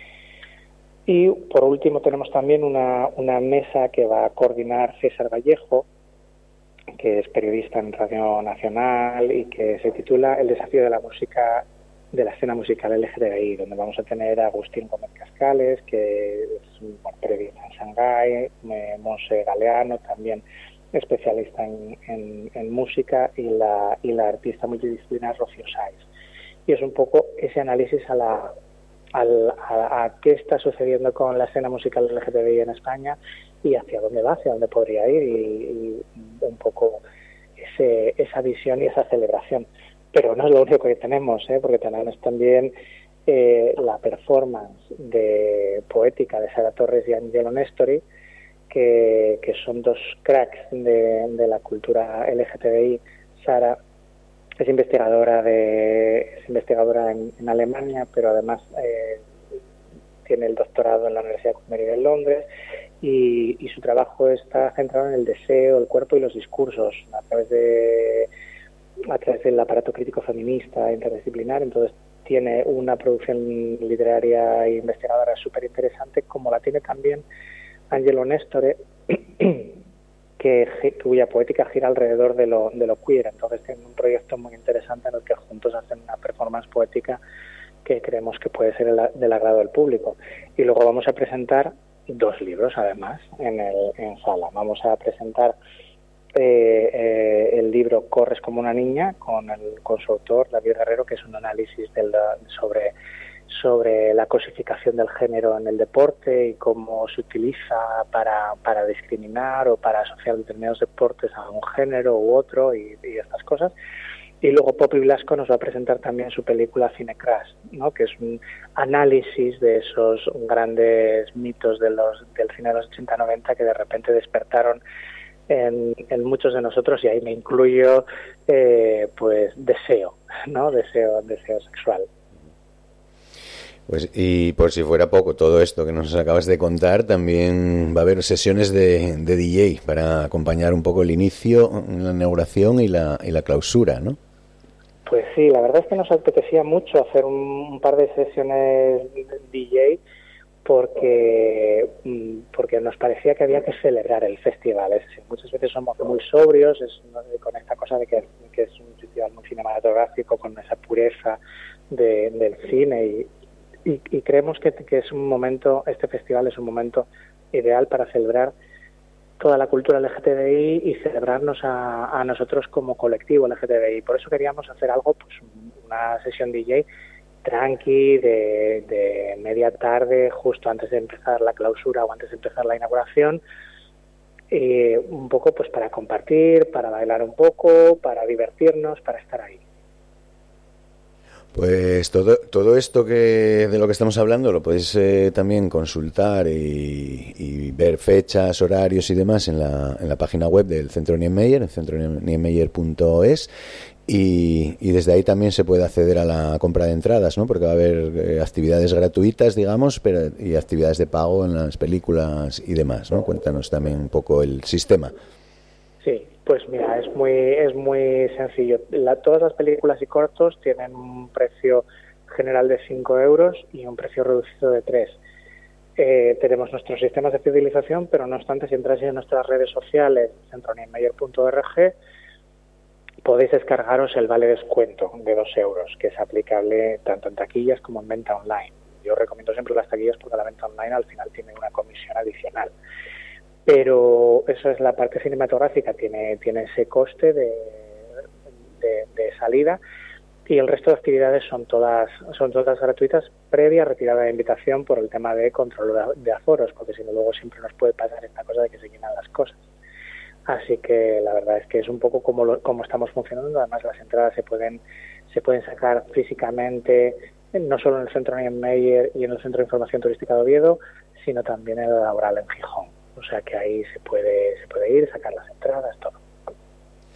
Y por último tenemos también una, una mesa que va a coordinar César Vallejo, que es periodista en Radio Nacional y que se titula El desafío de la música, de la escena musical L G T B I, donde vamos a tener a Agustín Gómez Cascales, que es un bueno, periodista en Shanghái, Monse Galeano, también especialista en, en, en música, y la, y la artista multidisciplinar Rocío Sáez. Y es un poco ese análisis a la Al, a, a qué está sucediendo con la escena musical L G T B I en España y hacia dónde va, hacia dónde podría ir, y, y un poco ese, esa visión y esa celebración. Pero no es lo único que tenemos, ¿eh? Porque tenemos también eh, la performance de poética de Sara Torres y Angelo Nestori, que, que son dos cracks de, de la cultura L G T B I. Sara es investigadora de es investigadora en, en Alemania, pero además eh, tiene el doctorado en la Universidad Queen Mary de Londres, y, y su trabajo está centrado en el deseo, el cuerpo y los discursos a través de a través del aparato crítico feminista interdisciplinar. Entonces tiene una producción literaria e investigadora súper interesante, como la tiene también Angelo Nestore, que cuya poética gira alrededor de lo, de lo queer. Entonces tienen un proyecto muy interesante en el que juntos hacen una performance poética que creemos que puede ser el, del agrado del público. Y luego vamos a presentar dos libros, además, en, el, en sala. Vamos a presentar eh, eh, el libro Corres como una niña, con, el, con su autor, David Guerrero, que es un análisis del, sobre... sobre la cosificación del género en el deporte y cómo se utiliza para, para discriminar o para asociar determinados deportes a un género u otro, y, y estas cosas. Y luego Poppy Blasco nos va a presentar también su película Cine Crash, ¿no? Que es un análisis de esos grandes mitos de los del cine de los ochenta noventa que de repente despertaron en, en muchos de nosotros, y ahí me incluyo, eh, pues deseo, ¿no? Deseo, deseo sexual. Pues, y por si fuera poco, todo esto que nos acabas de contar, también va a haber sesiones de, de D J para acompañar un poco el inicio, la inauguración y la, y la clausura, ¿no? Pues sí, la verdad es que nos apetecía mucho hacer un, un par de sesiones D J porque porque nos parecía que había que celebrar el festival. Es decir, muchas veces somos muy sobrios, es, ¿no? con esta cosa de que, que es un festival muy cinematográfico, con esa pureza de, del cine, y Y, y creemos que, que es un momento, este festival es un momento ideal para celebrar toda la cultura L G T B I y celebrarnos a, a nosotros como colectivo L G T B I. Por eso queríamos hacer algo, pues una sesión D J tranqui, de, de media tarde, justo antes de empezar la clausura o antes de empezar la inauguración, y un poco pues para compartir, para bailar un poco, para divertirnos, para estar ahí. Pues todo todo esto que de lo que estamos hablando lo podéis eh, también consultar y, y ver fechas, horarios y demás en la, en la página web del Centro Niemeyer, en centro niemeyer punto es, y, y desde ahí también se puede acceder a la compra de entradas, ¿no? Porque va a haber eh, actividades gratuitas, digamos, pero y actividades de pago en las películas y demás, ¿no? Cuéntanos también un poco el sistema. Sí, pues mira, es muy es muy sencillo. La, todas las películas y cortos tienen un precio general de cinco euros y un precio reducido de tres. Eh, tenemos nuestros sistemas de fidelización, pero no obstante, si entráis en nuestras redes sociales, centro niemeyer punto org, podéis descargaros el vale descuento de dos euros, que es aplicable tanto en taquillas como en venta online. Yo recomiendo siempre las taquillas porque la venta online al final tiene una comisión adicional. Pero eso es la parte cinematográfica, tiene tiene ese coste de, de, de salida, y el resto de actividades son todas son todas gratuitas, previa retirada de invitación por el tema de control de aforos, porque si no luego siempre nos puede pasar esta cosa de que se llenan las cosas. Así que la verdad es que es un poco como lo, como estamos funcionando. Además las entradas se pueden se pueden sacar físicamente, no solo en el Centro Niemeyer y en el Centro de Información Turística de Oviedo, sino también en el Laboral en Gijón. O sea que ahí se puede se puede ir, sacar las entradas, todo.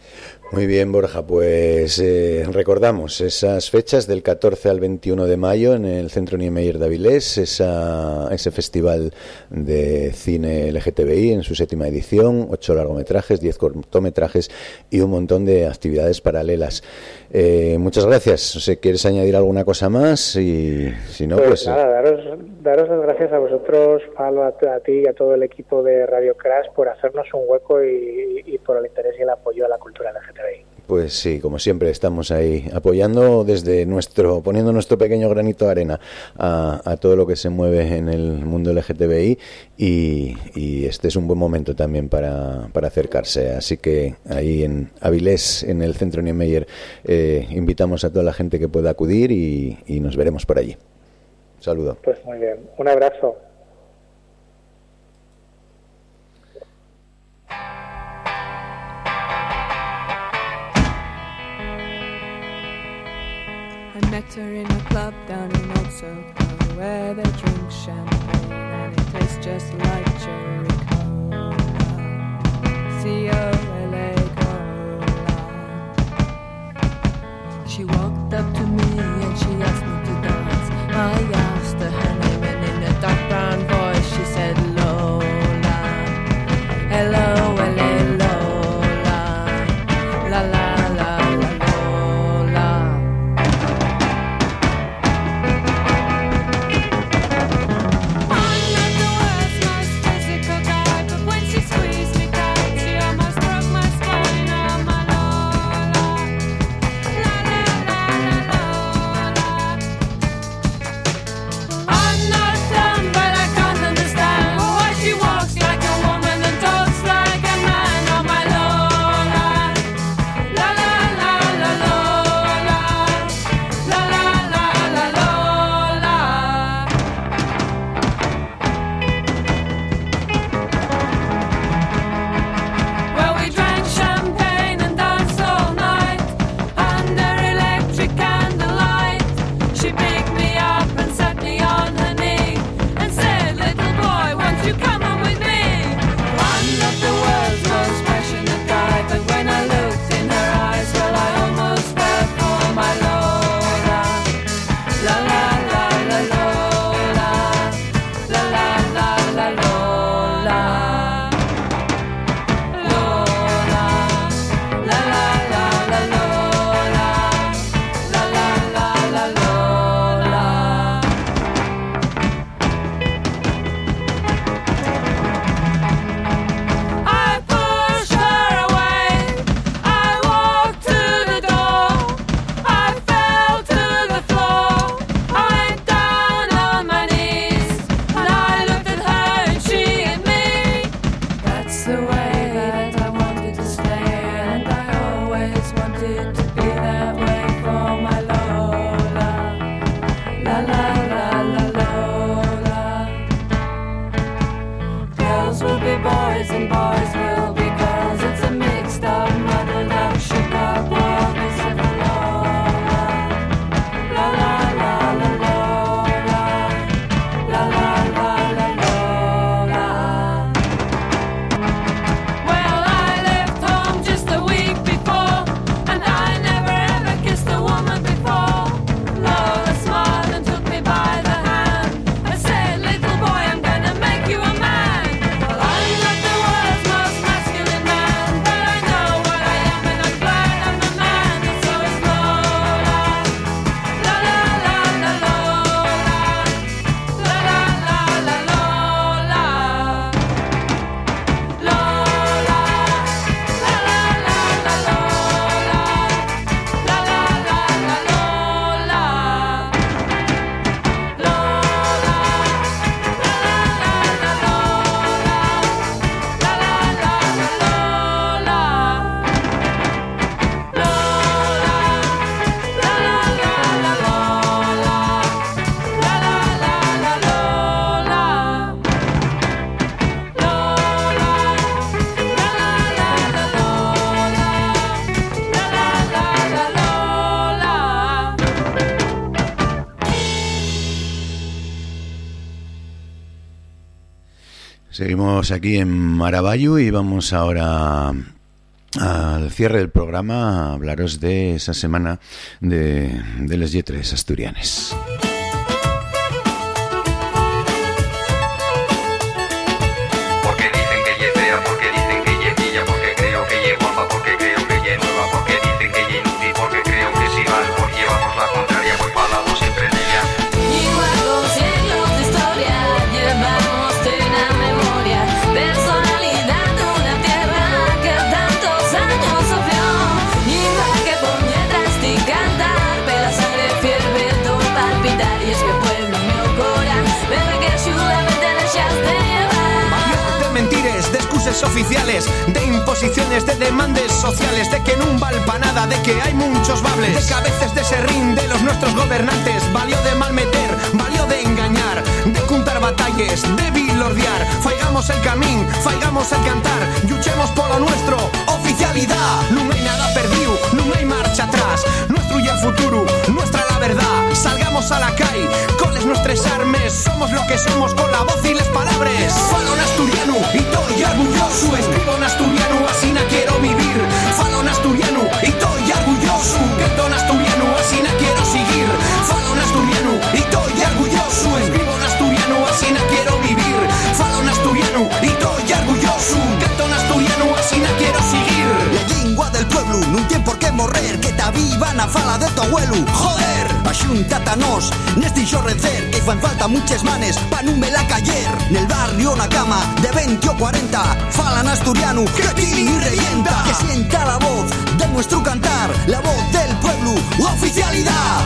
Muy bien, Borja, pues eh, recordamos esas fechas del catorce al veintiuno de mayo en el Centro Niemeyer de Avilés, esa, ese festival de cine L G T B I en su séptima edición, ocho largometrajes, diez cortometrajes y un montón de actividades paralelas. Eh, muchas gracias. Si quieres añadir alguna cosa más y si no, pues... pues nada, daros, daros las gracias a vosotros, Pablo, a, a ti y a todo el equipo de Radio Crash por hacernos un hueco y, y por el interés y el apoyo a la cultura L G T B I. Pues sí, como siempre estamos ahí apoyando desde nuestro, poniendo nuestro pequeño granito de arena a, a todo lo que se mueve en el mundo L G T B I y, y este es un buen momento también para, para acercarse. Así que ahí en Avilés, en el Centro Niemeyer, eh, invitamos a toda la gente que pueda acudir y, y nos veremos por allí. Un saludo. Pues muy bien, un abrazo. I met her in a club down in Old Soho where they drink champagne and it tastes just like cherry cola. C O L A cola. She walked up to me and she asked me to dance. I asked her her name and in a dark brown voice she said Lola. L O L A Lola. La la. Seguimos aquí en Maravallu y vamos ahora al cierre del programa, hablaros de esa semana de, de les lletres asturianes. Porque dicen que lle fea, porque dicen que lle pilla, porque creo que lle guapa, porque creo que lle nueva, porque dicen que lle inútil, porque creo que si mal por llevamos la contraria, voy palado siempre en ella. Igual con siglos de historia, llevamos una memoria, personalidad de una tierra que tantos años sufrió. Igual que por letras y cantar, pero la sangre fierve todo palpitar y es mi pueblo, mi cora, bebé que ayuda a meter el jazz de de mentires, de excuses oficiales, de imposiciones, de demandas sociales, de que no val pa' nada, de que hay muchos bables, de que a veces de serrín de los nuestros gobernantes valió de malmeter, valió de engañar, de juntar batalles, de vilordiar, faigamos el camín, faigamos el cantar, luchemos por lo nuestro, oficialidad, no hay nada perdido, no hay marcha atrás, nuestro y el futuro, nuestra la verdad, salgamos a la calle, coles nuestras armes, somos lo que somos con la voz y las palabras, falo en asturiano y estoy orgulloso, escribo en asturiano, así no quiero vivir, falo en asturiano y estoy orgulloso, canto en asturiano, así no quiero seguir, falo en asturiano y estoy orgulloso, escribo en asturiano, así no quiero vivir, falo en asturiano y estoy orgulloso, canto en asturiano, así no quiero seguir. La lengua del pueblo non ten por qué morrer, que ta viva na fala de tu abuelo, joder, axuntatanos neste xorrecer, que fan falta muchas manes pa non me la cayer, nel barrio na cama de veinte o cuarenta, falan asturiano, que ti reyenta, que sienta la voz de nuestro cantar, la voz del pueblo, la oficialidad.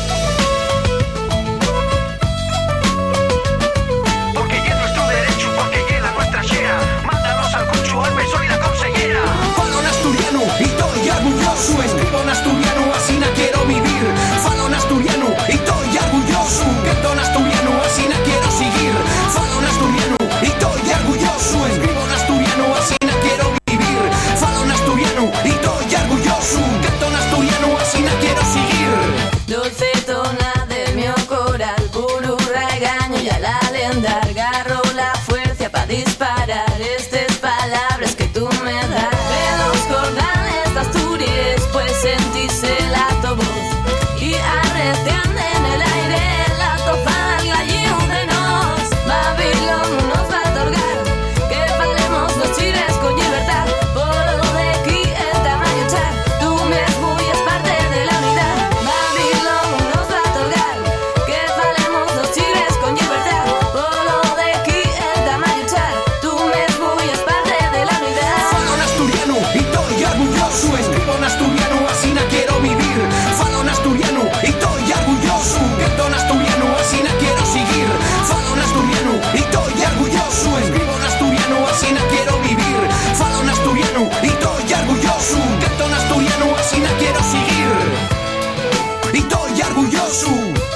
Porque ya es nuestro derecho, porque ya la nuestra shea, mándanos al concho, al beso y la consellera. Falo en asturiano y estoy orgulloso, escribo en asturiano, así no quiero vivir, falo en asturiano y estoy orgulloso, canto en asturiano, así no quiero seguir, falo en asturiano y estoy orgulloso, escribo en asturiano, así no quiero vivir, falo en asturiano y estoy orgulloso, canto en asturiano, así no quiero seguir. dulce tona del mio coral, puro regaño y a la lenda agarro la fuerza para disparar estas palabras que tú me das. De los cordales de Asturias, pues sentís el alto voz y arrecian en el aire la tofa del gallo de nos. Babilón nos va a otorgar que valemos los chiles con libertad. Por lo de aquí el tamaño char, tú mismo y es parte de la unidad. Babilón nos va a otorgar que valemos los chiles con libertad. Por lo de aquí el tamaño char, tú mismo y es parte de la unidad. Falo en asturiano y estoy orgulloso, escribo en asturiano, así no quiero vivir, falo en asturiano y estoy orgulloso, canto en asturiano, así no quiero seguir, falo en asturiano y estoy orgulloso, escribo en asturiano, así no quiero vivir, falo en asturiano y estoy orgulloso, canto en asturiano, así no quiero seguir, y estoy orgulloso,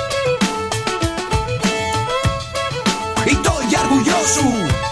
y estoy orgulloso.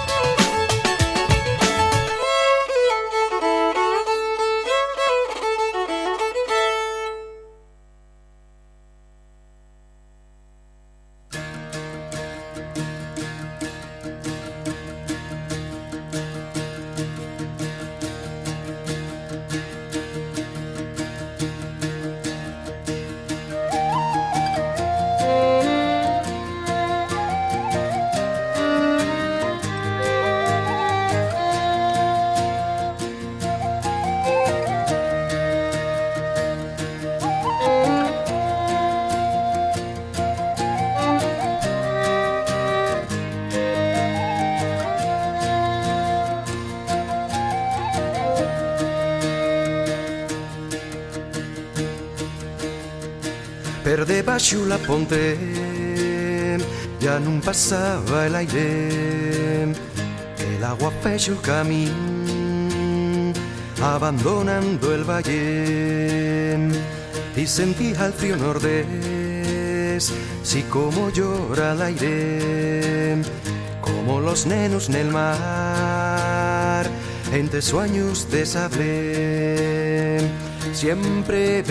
Per debaixo la ponte ya non passava el aire, el agua fece el camino abandonando el valle y sentí al frío nordés, sí como llora el aire, como los nenos en el mar, entre sueños de sable, siempre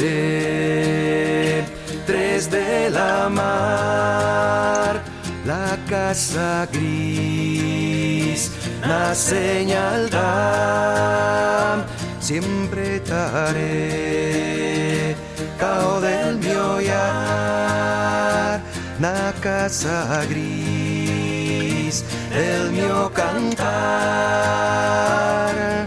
veré tres de la mar, la casa gris, la señal da, siempre estaré cao del mio llar, na casa gris del mio cantar.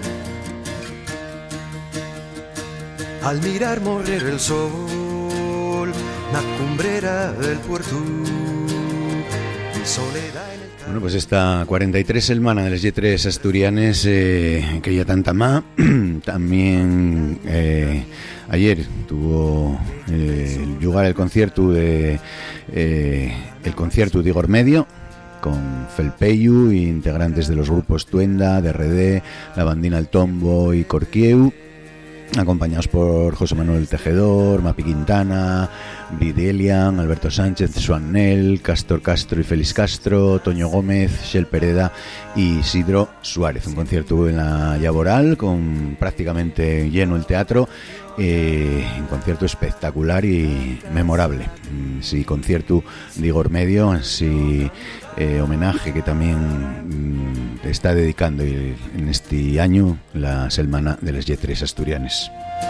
Al mirar morrer el sol, na cumbrera del puerto, mi soledad en el... Bueno, pues esta cuarenta y tres semana de las Yetres asturianes eh, que ya tanta más, también eh, ayer tuvo eh, lugar el concierto de eh, el concierto de Igor Medio con Felpeyu e integrantes de los grupos Tuenda, D R D, La Bandina El Tombo y Corquieu, acompañados por José Manuel Tejedor, Mapi Quintana, Bridelian, Alberto Sánchez, Suannel, Castor Castro y Félix Castro, Toño Gómez, Shell Pereda y Isidro Suárez. Un concierto en la Llaboral con prácticamente lleno el teatro, eh, un concierto espectacular y memorable. Sí, concierto de Igor Medio, sí, eh, homenaje que también mm, está dedicando en este año la Semana de las Yetres asturianes.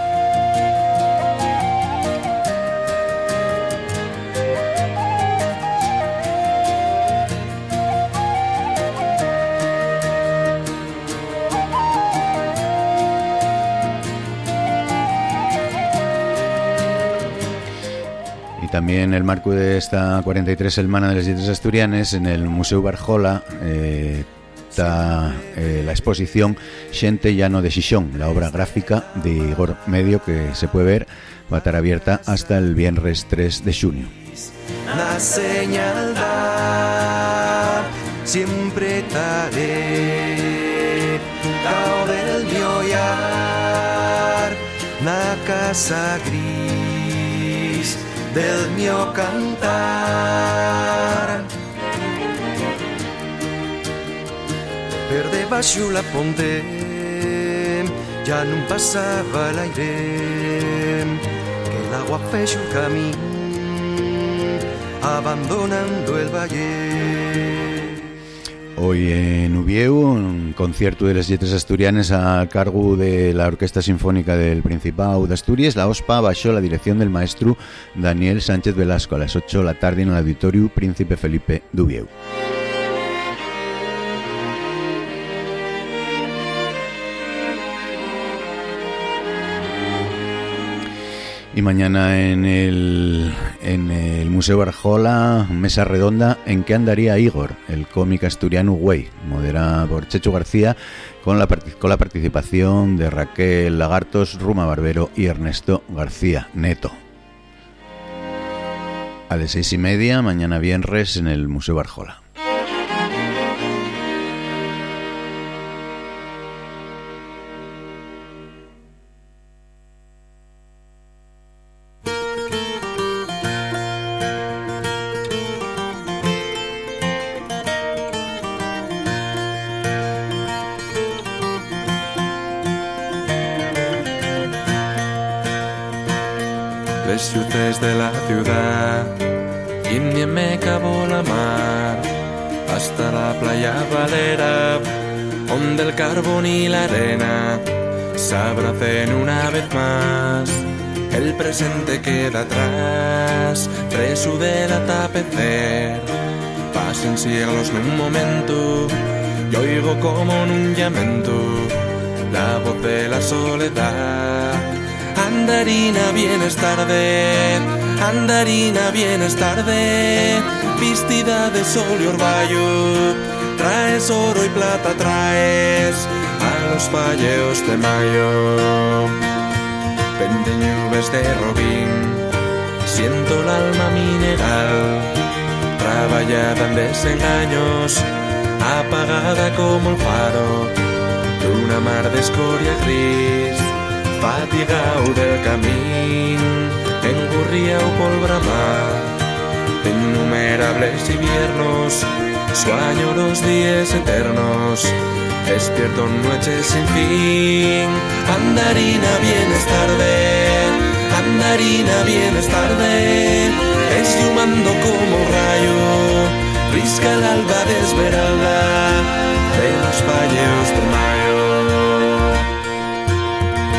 También en el marco de esta cuarenta y tres Semana de las Yetres asturianes, en el Museo Barjola eh, está eh, la exposición Xente Llano de Xixón, la obra gráfica de Igor Medio, que se puede ver, va a estar abierta hasta el viernes tres de junio. La señal da, siempre estaré cao del mio llar, na casa gris del mio cantar. Per debaixo la ponte ja non passava l'aire, que el agua feix un camí abandonando el valle. Hoy en Uvieu, un concierto de las Yetres asturianes a cargo de la Orquesta Sinfónica del Principado de Asturias. La OSPA baixó la dirección del maestro Daniel Sánchez Velasco a las ocho de la tarde en el Auditorio Príncipe Felipe de Uvieu. Y mañana en el, en el Museo Barjola, mesa redonda, ¿en qué andaría Igor? El cómic asturiano Güey, moderada por Checho García, con la, con la participación de Raquel Lagartos, Ruma Barbero y Ernesto García Neto. A las seis y media, mañana viernes, en el Museo Barjola. Las luces de la ciudad y ni me acabó la mar hasta la playa Valera, donde el carbón y la arena se abracen una vez más. El presente queda atrás, preso del atapecer. Pasen siglos en un momento y oigo como en un llamento la voz de la soledad. Andarina, vienes tarde, andarina, vienes tarde, vestida de sol y orvallo, traes oro y plata, traes a los falleos de mayo. Venden nubes de robín, siento el alma mineral, traballada en desengaños, apagada como el faro de una mar de escoria gris. Fatigao del camín, engurriao por bramar, innumerables inviernos, sueño los días eternos, despierto en noches sin fin. Andarina, vienes tarde, andarina, vienes tarde, esfumando como rayo, risca el alba de esmeralda de los valles de mayo.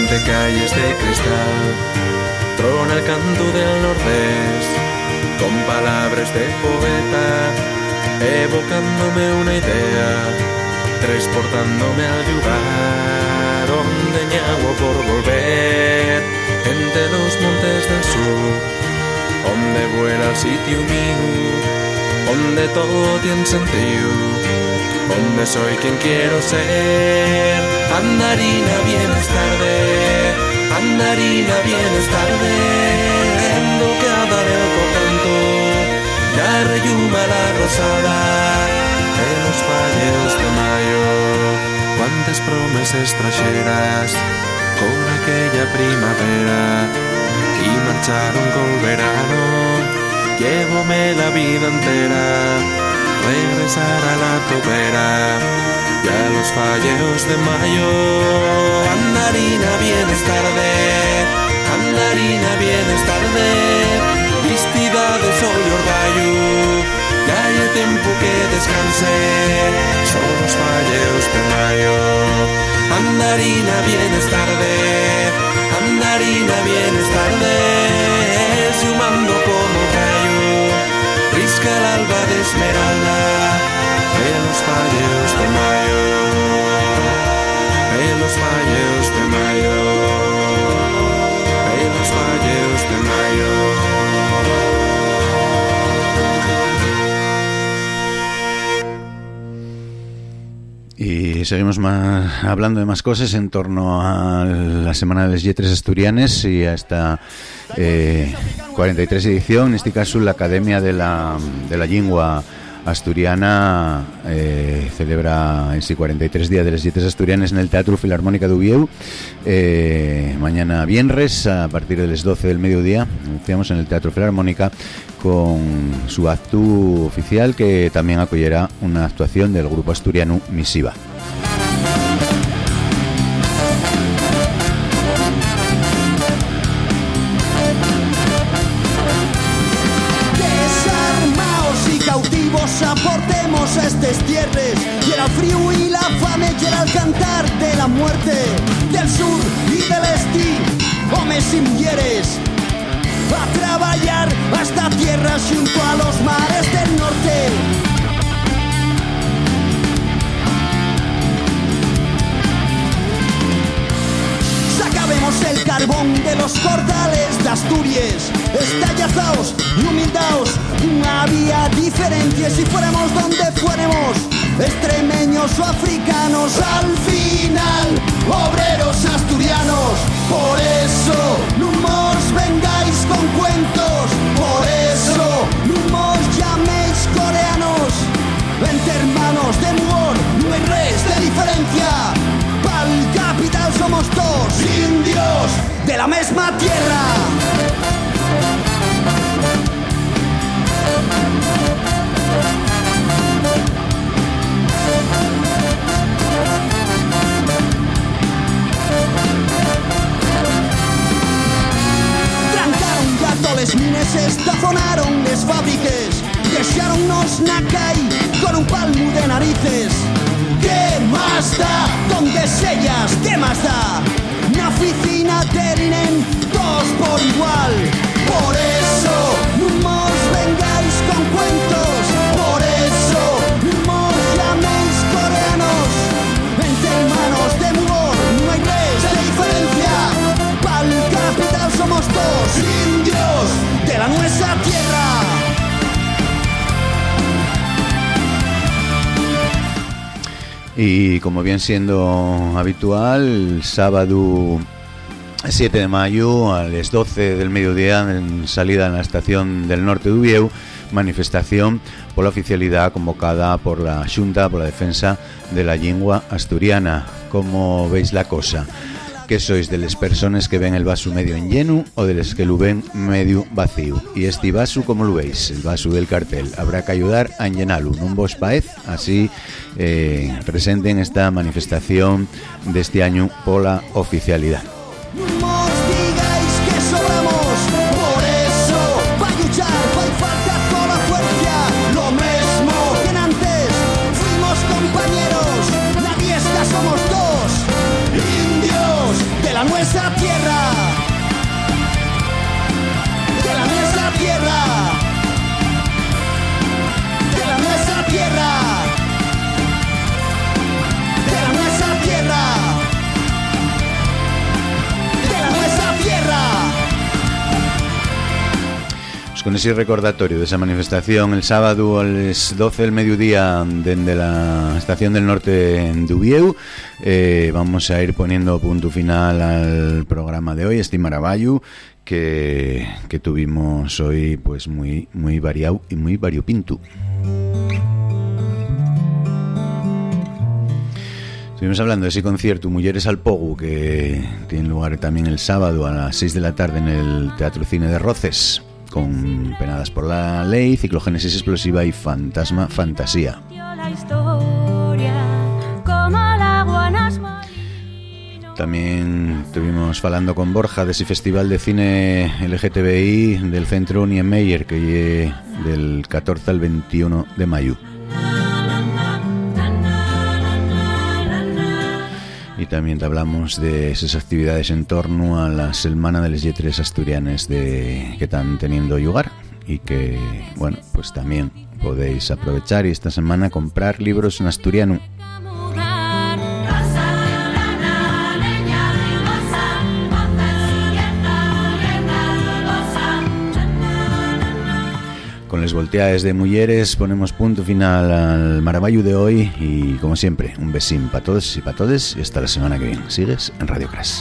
veinte calles de cristal, trona el canto del nordés, con palabras de poeta, evocándome una idea, transportándome al lugar donde ñago por volver, entre los montes del sur, donde vuela el sitio mío, donde todo tiene sentido, donde soy quien quiero ser. Andarina, vienes tarde, andarina, vienes tarde, embocada del contento, ya relluma la rosada de los valles de mayo. Cuántas promesas trajeras con aquella primavera y marcharon con el verano. Llévome la vida entera, regresar a la tobera y a los falleos de mayo. Andarina, vienes tarde, andarina, vienes tarde, vestida de sol y orvallo, ya hay tiempo que descanse, son los falleos de mayo. Andarina, vienes tarde, andarina, vienes tarde, sumando como rayo, risca el alba de esmeralda, en los falleos de mayo, en los falleos de mayo, en los falleos de mayo. Y seguimos más, hablando de más cosas en torno a la Semana de las Lletres Asturianes y a esta eh, cuarenta y tres edición, en este caso la Academia de la, de la Lingua Asturiana eh, celebra en sí cuarenta y tres días de las Lletres Asturianes en el Teatro Filarmónica de Uvieu, eh, mañana viernes a partir de las doce del mediodía, decíamos, en el Teatro Filarmónica, con su acto oficial que también acogerá una actuación del grupo asturiano Misiva. Desarmaos y cautivos aportemos a estes tierres, y era el frío y la fame y era el cantar de la muerte, del sur y del este, hombres y mujeres, a trabajar hasta tierras junto a los mares del norte. Sacabemos el carbón de los cordales de Asturias, estallazaos y humildaos, una vía diferente si fuéramos donde fuéramos, extremeños o africanos, al final obreros asturianos. Por eso no mos vengáis con cuentos, por eso no mos llaméis coreanos, entre hermanos de humor no hay res de diferencia, pa'l capital somos todos indios de la misma tierra. Les mines estazonaron les fábriques, deixaronnos na cai con un palmo de narices. ¿Qué más da? ¿Dónde sellas? ¿Qué más da? Na oficina terinen todos por igual. Por eso no mos vengáis con cuentos, por eso no mos llaméis coreanos, entre hermanos de humor no hay res de diferencia, pa'l capital somos todos indios de la nuestra tierra. Y como bien siendo habitual, el sábado siete de mayo a las doce del mediodía, en salida en la estación del norte de Uvieu, manifestación por la oficialidad convocada por la Xunta por la defensa de la lengua asturiana. ¿Cómo veis la cosa? ¿Qué sois, de las personas que ven el vaso medio en lleno o de las que lo ven medio vacío? Y este vaso, ¿cómo lo veis? El vaso del cartel. Habrá que ayudar a llenarlo, ¿no vos paez? Así eh, presenten esta manifestación de este año por la oficialidad. Nuestra con ese recordatorio de esa manifestación el sábado a las doce del mediodía desde la estación del norte de Ubieu, eh, vamos a ir poniendo punto final al programa de hoy, este Maravallu que, que tuvimos hoy, pues muy, muy variado y muy variopinto. Estuvimos hablando de ese concierto Mujeres al Pogu que tiene lugar también el sábado a las seis de la tarde en el Teatro Cine de Roces, con Penadas por la Ley, Ciclogénesis Explosiva y Fantasma Fantasía. También estuvimos hablando con Borja de ese festival de cine L G T B I del Centro Niemeyer que es del catorce al veintiuno de mayo. Y también te hablamos de esas actividades en torno a la Semana de las Lletres Asturianes de, que están teniendo lugar y que, bueno, pues también podéis aprovechar y esta semana comprar libros en asturiano. Con las volteadas de mujeres ponemos punto final al Maravallu de hoy y, como siempre, un besín para todos y para todas y hasta la semana que viene. Sigues en Radio Crash.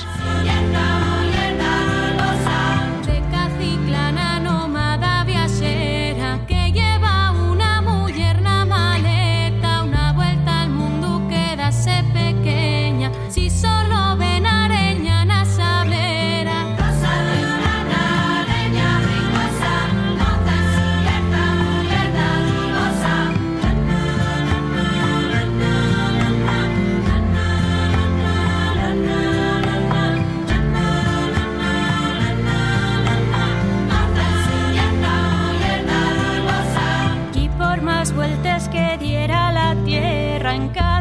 Vueltas que diera la tierra en cada